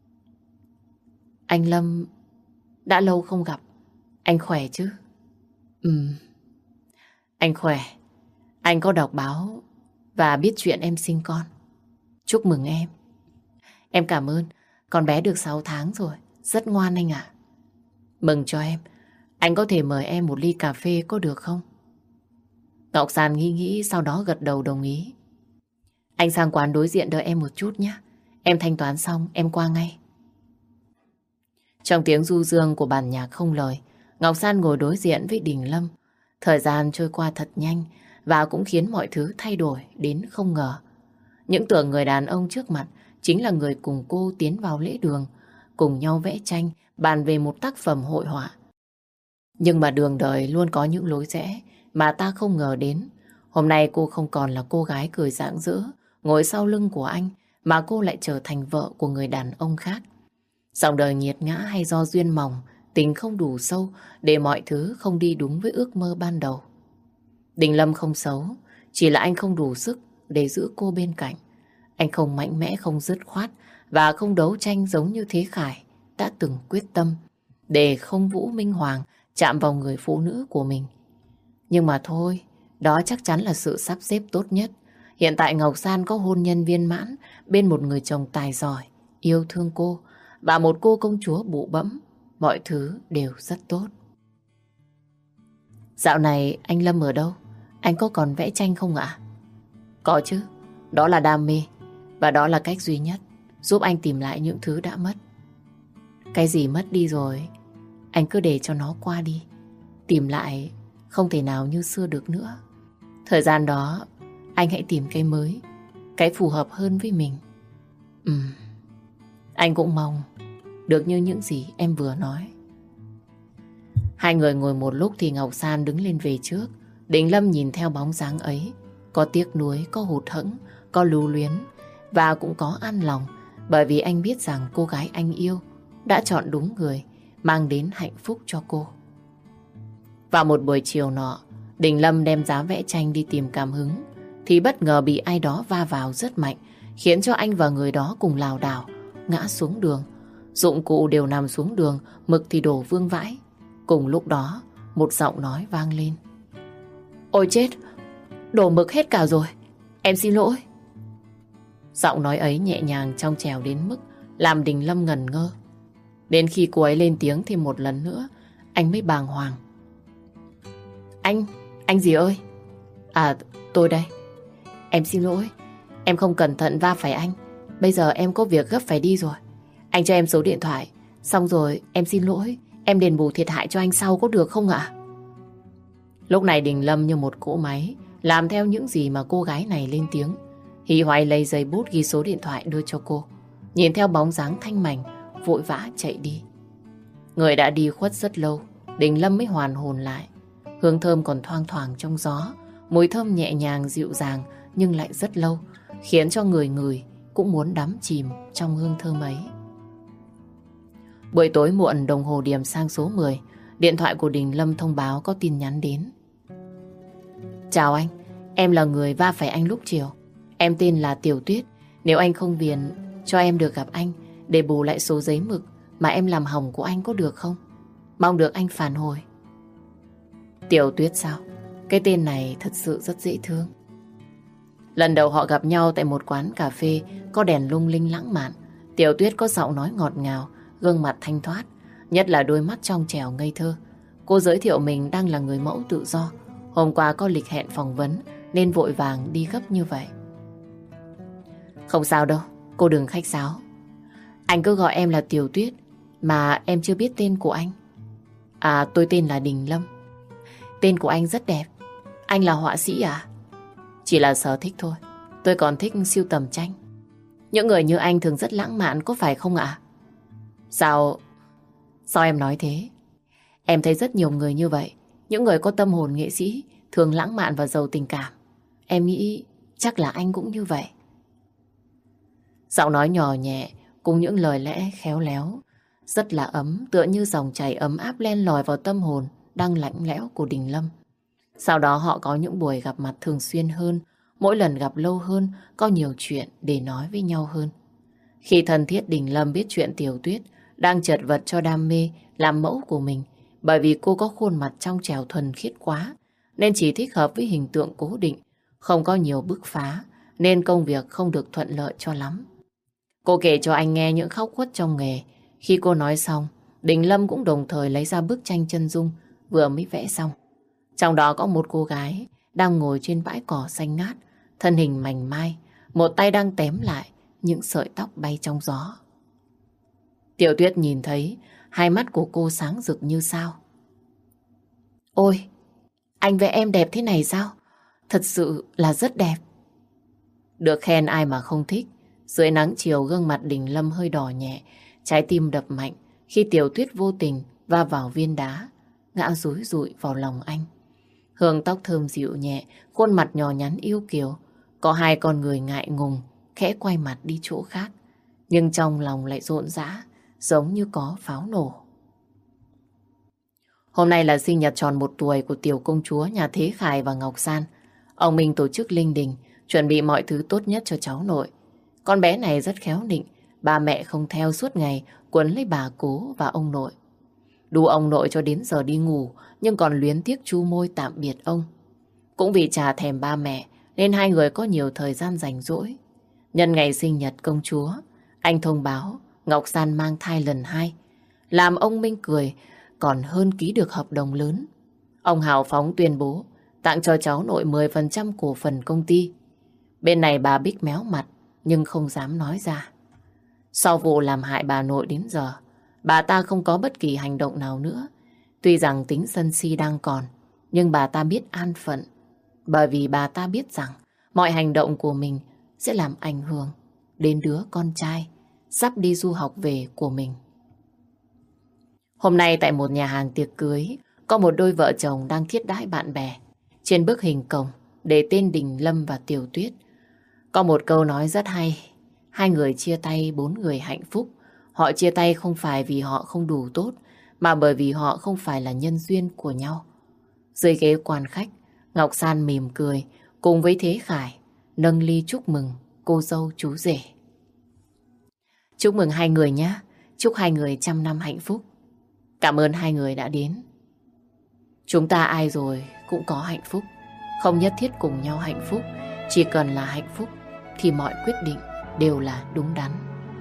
Anh Lâm, đã lâu không gặp. Anh khỏe chứ? Ừm, anh khỏe. Anh có đọc báo và biết chuyện em sinh con. Chúc mừng em. Em cảm ơn. Con bé được sáu tháng rồi. Rất ngoan anh ạ. Mừng cho em. Anh có thể mời em một ly cà phê có được không? Ngọc San nghĩ nghĩ sau đó gật đầu đồng ý. Anh sang quán đối diện đợi em một chút nhé. Em thanh toán xong em qua ngay. Trong tiếng du dương của bản nhạc không lời, Ngọc San ngồi đối diện với Đình Lâm. Thời gian trôi qua thật nhanh và cũng khiến mọi thứ thay đổi đến không ngờ. Những tưởng người đàn ông trước mặt chính là người cùng cô tiến vào lễ đường, cùng nhau vẽ tranh, bàn về một tác phẩm hội họa. Nhưng mà đường đời luôn có những lối rẽ mà ta không ngờ đến. Hôm nay cô không còn là cô gái cười rạng rỡ, ngồi sau lưng của anh, mà cô lại trở thành vợ của người đàn ông khác. Dòng đời nghiệt ngã hay do duyên mỏng, tình không đủ sâu để mọi thứ không đi đúng với ước mơ ban đầu. Đình Lâm không xấu, chỉ là anh không đủ sức để giữ cô bên cạnh. Anh không mạnh mẽ, không dứt khoát và không đấu tranh giống như Thế Khải đã từng quyết tâm để không Vũ Minh Hoàng chạm vào người phụ nữ của mình. Nhưng mà thôi, đó chắc chắn là sự sắp xếp tốt nhất. Hiện tại Ngọc San có hôn nhân viên mãn bên một người chồng tài giỏi, yêu thương cô và một cô công chúa bụ bẫm. Mọi thứ đều rất tốt. Dạo này anh Lâm ở đâu? Anh có còn vẽ tranh không ạ? Có chứ, đó là đam mê và đó là cách duy nhất giúp anh tìm lại những thứ đã mất. Cái gì mất đi rồi anh cứ để cho nó qua đi. Tìm lại không thể nào như xưa được nữa. Thời gian đó anh hãy tìm cái mới, cái phù hợp hơn với mình. Ừm, anh cũng mong được như những gì em vừa nói. Hai người ngồi một lúc thì Ngọc San đứng lên về trước. Đình Lâm nhìn theo bóng dáng ấy, có tiếc nuối, có hụt hẫng, có lưu luyến và cũng có an lòng, bởi vì anh biết rằng cô gái anh yêu đã chọn đúng người, mang đến hạnh phúc cho cô. Vào một buổi chiều nọ, Đình Lâm đem giá vẽ tranh đi tìm cảm hứng, thì bất ngờ bị ai đó va vào rất mạnh, khiến cho anh và người đó cùng lảo đảo, ngã xuống đường. Dụng cụ đều nằm xuống đường, mực thì đổ vương vãi. Cùng lúc đó, một giọng nói vang lên. Ôi chết, đổ mực hết cả rồi, em xin lỗi. Giọng nói ấy nhẹ nhàng trong trèo đến mức làm Đình Lâm ngẩn ngơ. Đến khi cô ấy lên tiếng thì một lần nữa, anh mới bàng hoàng. Anh, anh gì ơi? À, tôi đây. Em xin lỗi, em không cẩn thận va phải anh. Bây giờ em có việc gấp phải đi rồi. Anh cho em số điện thoại, xong rồi em xin lỗi, em đền bù thiệt hại cho anh sau có được không ạ? Lúc này Đình Lâm như một cỗ máy, làm theo những gì mà cô gái này lên tiếng. Hí hoài lấy giấy bút ghi số điện thoại đưa cho cô. Nhìn theo bóng dáng thanh mảnh, vội vã chạy đi. Người đã đi khuất rất lâu, Đình Lâm mới hoàn hồn lại. Hương thơm còn thoang thoảng trong gió, mùi thơm nhẹ nhàng dịu dàng nhưng lại rất lâu, khiến cho người người cũng muốn đắm chìm trong hương thơm ấy. Buổi tối muộn, đồng hồ điểm sang số mười, điện thoại của Đình Lâm thông báo có tin nhắn đến. Chào anh, em là người va phải anh lúc chiều. Em tên là Tiểu Tuyết. Nếu anh không phiền cho em được gặp anh để bù lại số giấy mực mà em làm hỏng của anh có được không? Mong được anh phản hồi. Tiểu Tuyết sao? Cái tên này thật sự rất dễ thương. Lần đầu họ gặp nhau tại một quán cà phê có đèn lung linh lãng mạn. Tiểu Tuyết có giọng nói ngọt ngào, gương mặt thanh thoát, nhất là đôi mắt trong trẻo ngây thơ. Cô giới thiệu mình đang là người mẫu tự do. Hôm qua có lịch hẹn phỏng vấn nên vội vàng đi gấp như vậy. Không sao đâu, cô đừng khách sáo. Anh cứ gọi em là Tiểu Tuyết, mà em chưa biết tên của anh. À, tôi tên là Đình Lâm. Tên của anh rất đẹp. Anh là họa sĩ à? Chỉ là sở thích thôi. Tôi còn thích sưu tầm tranh. Những người như anh thường rất lãng mạn, có phải không ạ? Sao... Sao em nói thế? Em thấy rất nhiều người như vậy. Những người có tâm hồn nghệ sĩ, thường lãng mạn và giàu tình cảm. Em nghĩ chắc là anh cũng như vậy. Giọng nói nhỏ nhẹ cùng những lời lẽ khéo léo, rất là ấm, tựa như dòng chảy ấm áp len lỏi vào tâm hồn đang lạnh lẽo của Đình Lâm. Sau đó họ có những buổi gặp mặt thường xuyên hơn, mỗi lần gặp lâu hơn, có nhiều chuyện để nói với nhau hơn. Khi thân thiết, Đình Lâm biết chuyện Tiểu Tuyết đang chật vật cho đam mê làm mẫu của mình, bởi vì cô có khuôn mặt trong trẻo thuần khiết quá, nên chỉ thích hợp với hình tượng cố định, không có nhiều bứt phá, nên công việc không được thuận lợi cho lắm. Cô kể cho anh nghe những khóc khuất trong nghề. Khi cô nói xong, Đình Lâm cũng đồng thời lấy ra bức tranh chân dung vừa mới vẽ xong. Trong đó có một cô gái đang ngồi trên bãi cỏ xanh ngát, thân hình mảnh mai, một tay đang tém lại những sợi tóc bay trong gió. Tiểu Tuyết nhìn thấy, hai mắt của cô sáng rực như sao. Ôi, anh vẽ em đẹp thế này sao? Thật sự là rất đẹp. Được khen ai mà không thích. Dưới nắng chiều, gương mặt Đình Lâm hơi đỏ nhẹ, trái tim đập mạnh khi Tiểu Tuyết vô tình va vào viên đá, ngã rúi rụi vào lòng anh. Hương tóc thơm dịu nhẹ, khuôn mặt nhỏ nhắn yêu kiều. Có hai con người ngại ngùng, khẽ quay mặt đi chỗ khác, nhưng trong lòng lại rộn rã, giống như có pháo nổ. Hôm nay là sinh nhật tròn một tuổi của tiểu công chúa nhà Thế Khải và Ngọc San. Ông Minh tổ chức linh đình, chuẩn bị mọi thứ tốt nhất cho cháu nội. Con bé này rất khéo nịnh, ba mẹ không theo suốt ngày quấn lấy bà cố và ông nội. Đu ông nội cho đến giờ đi ngủ, nhưng còn luyến tiếc chu môi tạm biệt ông. Cũng vì chả thèm ba mẹ nên hai người có nhiều thời gian rảnh rỗi. Nhân ngày sinh nhật công chúa, anh thông báo Ngọc San mang thai lần hai, làm ông Minh cười còn hơn ký được hợp đồng lớn. Ông hào phóng tuyên bố tặng cho cháu nội mười phần trăm cổ phần công ty. Bên này bà Bích méo mặt nhưng không dám nói ra. Sau vụ làm hại bà nội đến giờ, bà ta không có bất kỳ hành động nào nữa. Tuy rằng tính sân si đang còn, nhưng bà ta biết an phận, bởi vì bà ta biết rằng mọi hành động của mình sẽ làm ảnh hưởng đến đứa con trai sắp đi du học về của mình. Hôm nay tại một nhà hàng tiệc cưới, có một đôi vợ chồng đang thiết đãi bạn bè. Trên bức hình cổng để tên Đình Lâm và Tiểu Tuyết. Có một câu nói rất hay: hai người chia tay, bốn người hạnh phúc. Họ chia tay không phải vì họ không đủ tốt, mà bởi vì họ không phải là nhân duyên của nhau. Dưới ghế quan khách, Ngọc San mỉm cười cùng với Thế Khải nâng ly chúc mừng cô dâu chú rể. Chúc mừng hai người nhé. Chúc hai người trăm năm hạnh phúc. Cảm ơn hai người đã đến. Chúng ta ai rồi cũng có hạnh phúc. Không nhất thiết cùng nhau hạnh phúc. Chỉ cần là hạnh phúc thì mọi quyết định đều là đúng đắn.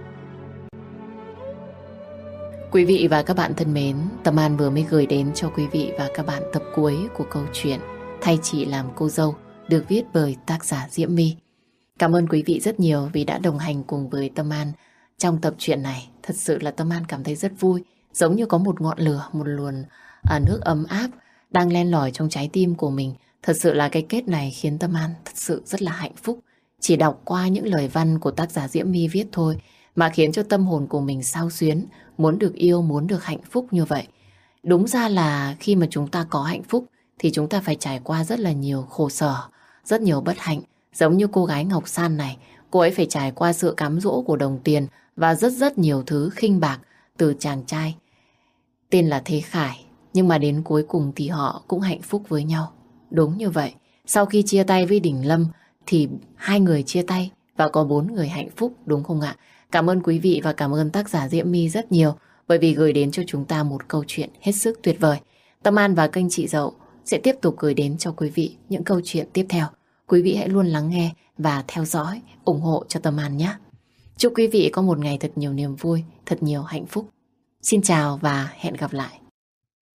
Quý vị và các bạn thân mến, Tâm An vừa mới gửi đến cho quý vị và các bạn tập cuối của câu chuyện Thay Chị Làm Cô Dâu, được viết bởi tác giả Diễm My. Cảm ơn quý vị rất nhiều vì đã đồng hành cùng với Tâm An trong tập truyện này. Thật sự là Tâm An cảm thấy rất vui, giống như có một ngọn lửa, một luồng à, nước ấm áp đang len lỏi trong trái tim của mình. Thật sự là cái kết này khiến Tâm An thật sự rất là hạnh phúc. Chỉ đọc qua những lời văn của tác giả Diễm My viết thôi mà khiến cho tâm hồn của mình xao xuyến, muốn được yêu, muốn được hạnh phúc như vậy. Đúng ra là khi mà chúng ta có hạnh phúc thì chúng ta phải trải qua rất là nhiều khổ sở, rất nhiều bất hạnh. Giống như cô gái Ngọc San này, cô ấy phải trải qua sự cám dỗ của đồng tiền và rất rất nhiều thứ khinh bạc từ chàng trai tên là Thế Khải. Nhưng mà đến cuối cùng thì họ cũng hạnh phúc với nhau. Đúng như vậy, sau khi chia tay với Đình Lâm thì hai người chia tay và có bốn người hạnh phúc, đúng không ạ? Cảm ơn quý vị và cảm ơn tác giả Diễm My rất nhiều bởi vì gửi đến cho chúng ta một câu chuyện hết sức tuyệt vời. Tâm An và kênh Chị Dậu sẽ tiếp tục gửi đến cho quý vị những câu chuyện tiếp theo. Quý vị hãy luôn lắng nghe và theo dõi, ủng hộ cho Tâm An nhé. Chúc quý vị có một ngày thật nhiều niềm vui, thật nhiều hạnh phúc. Xin chào và hẹn gặp lại.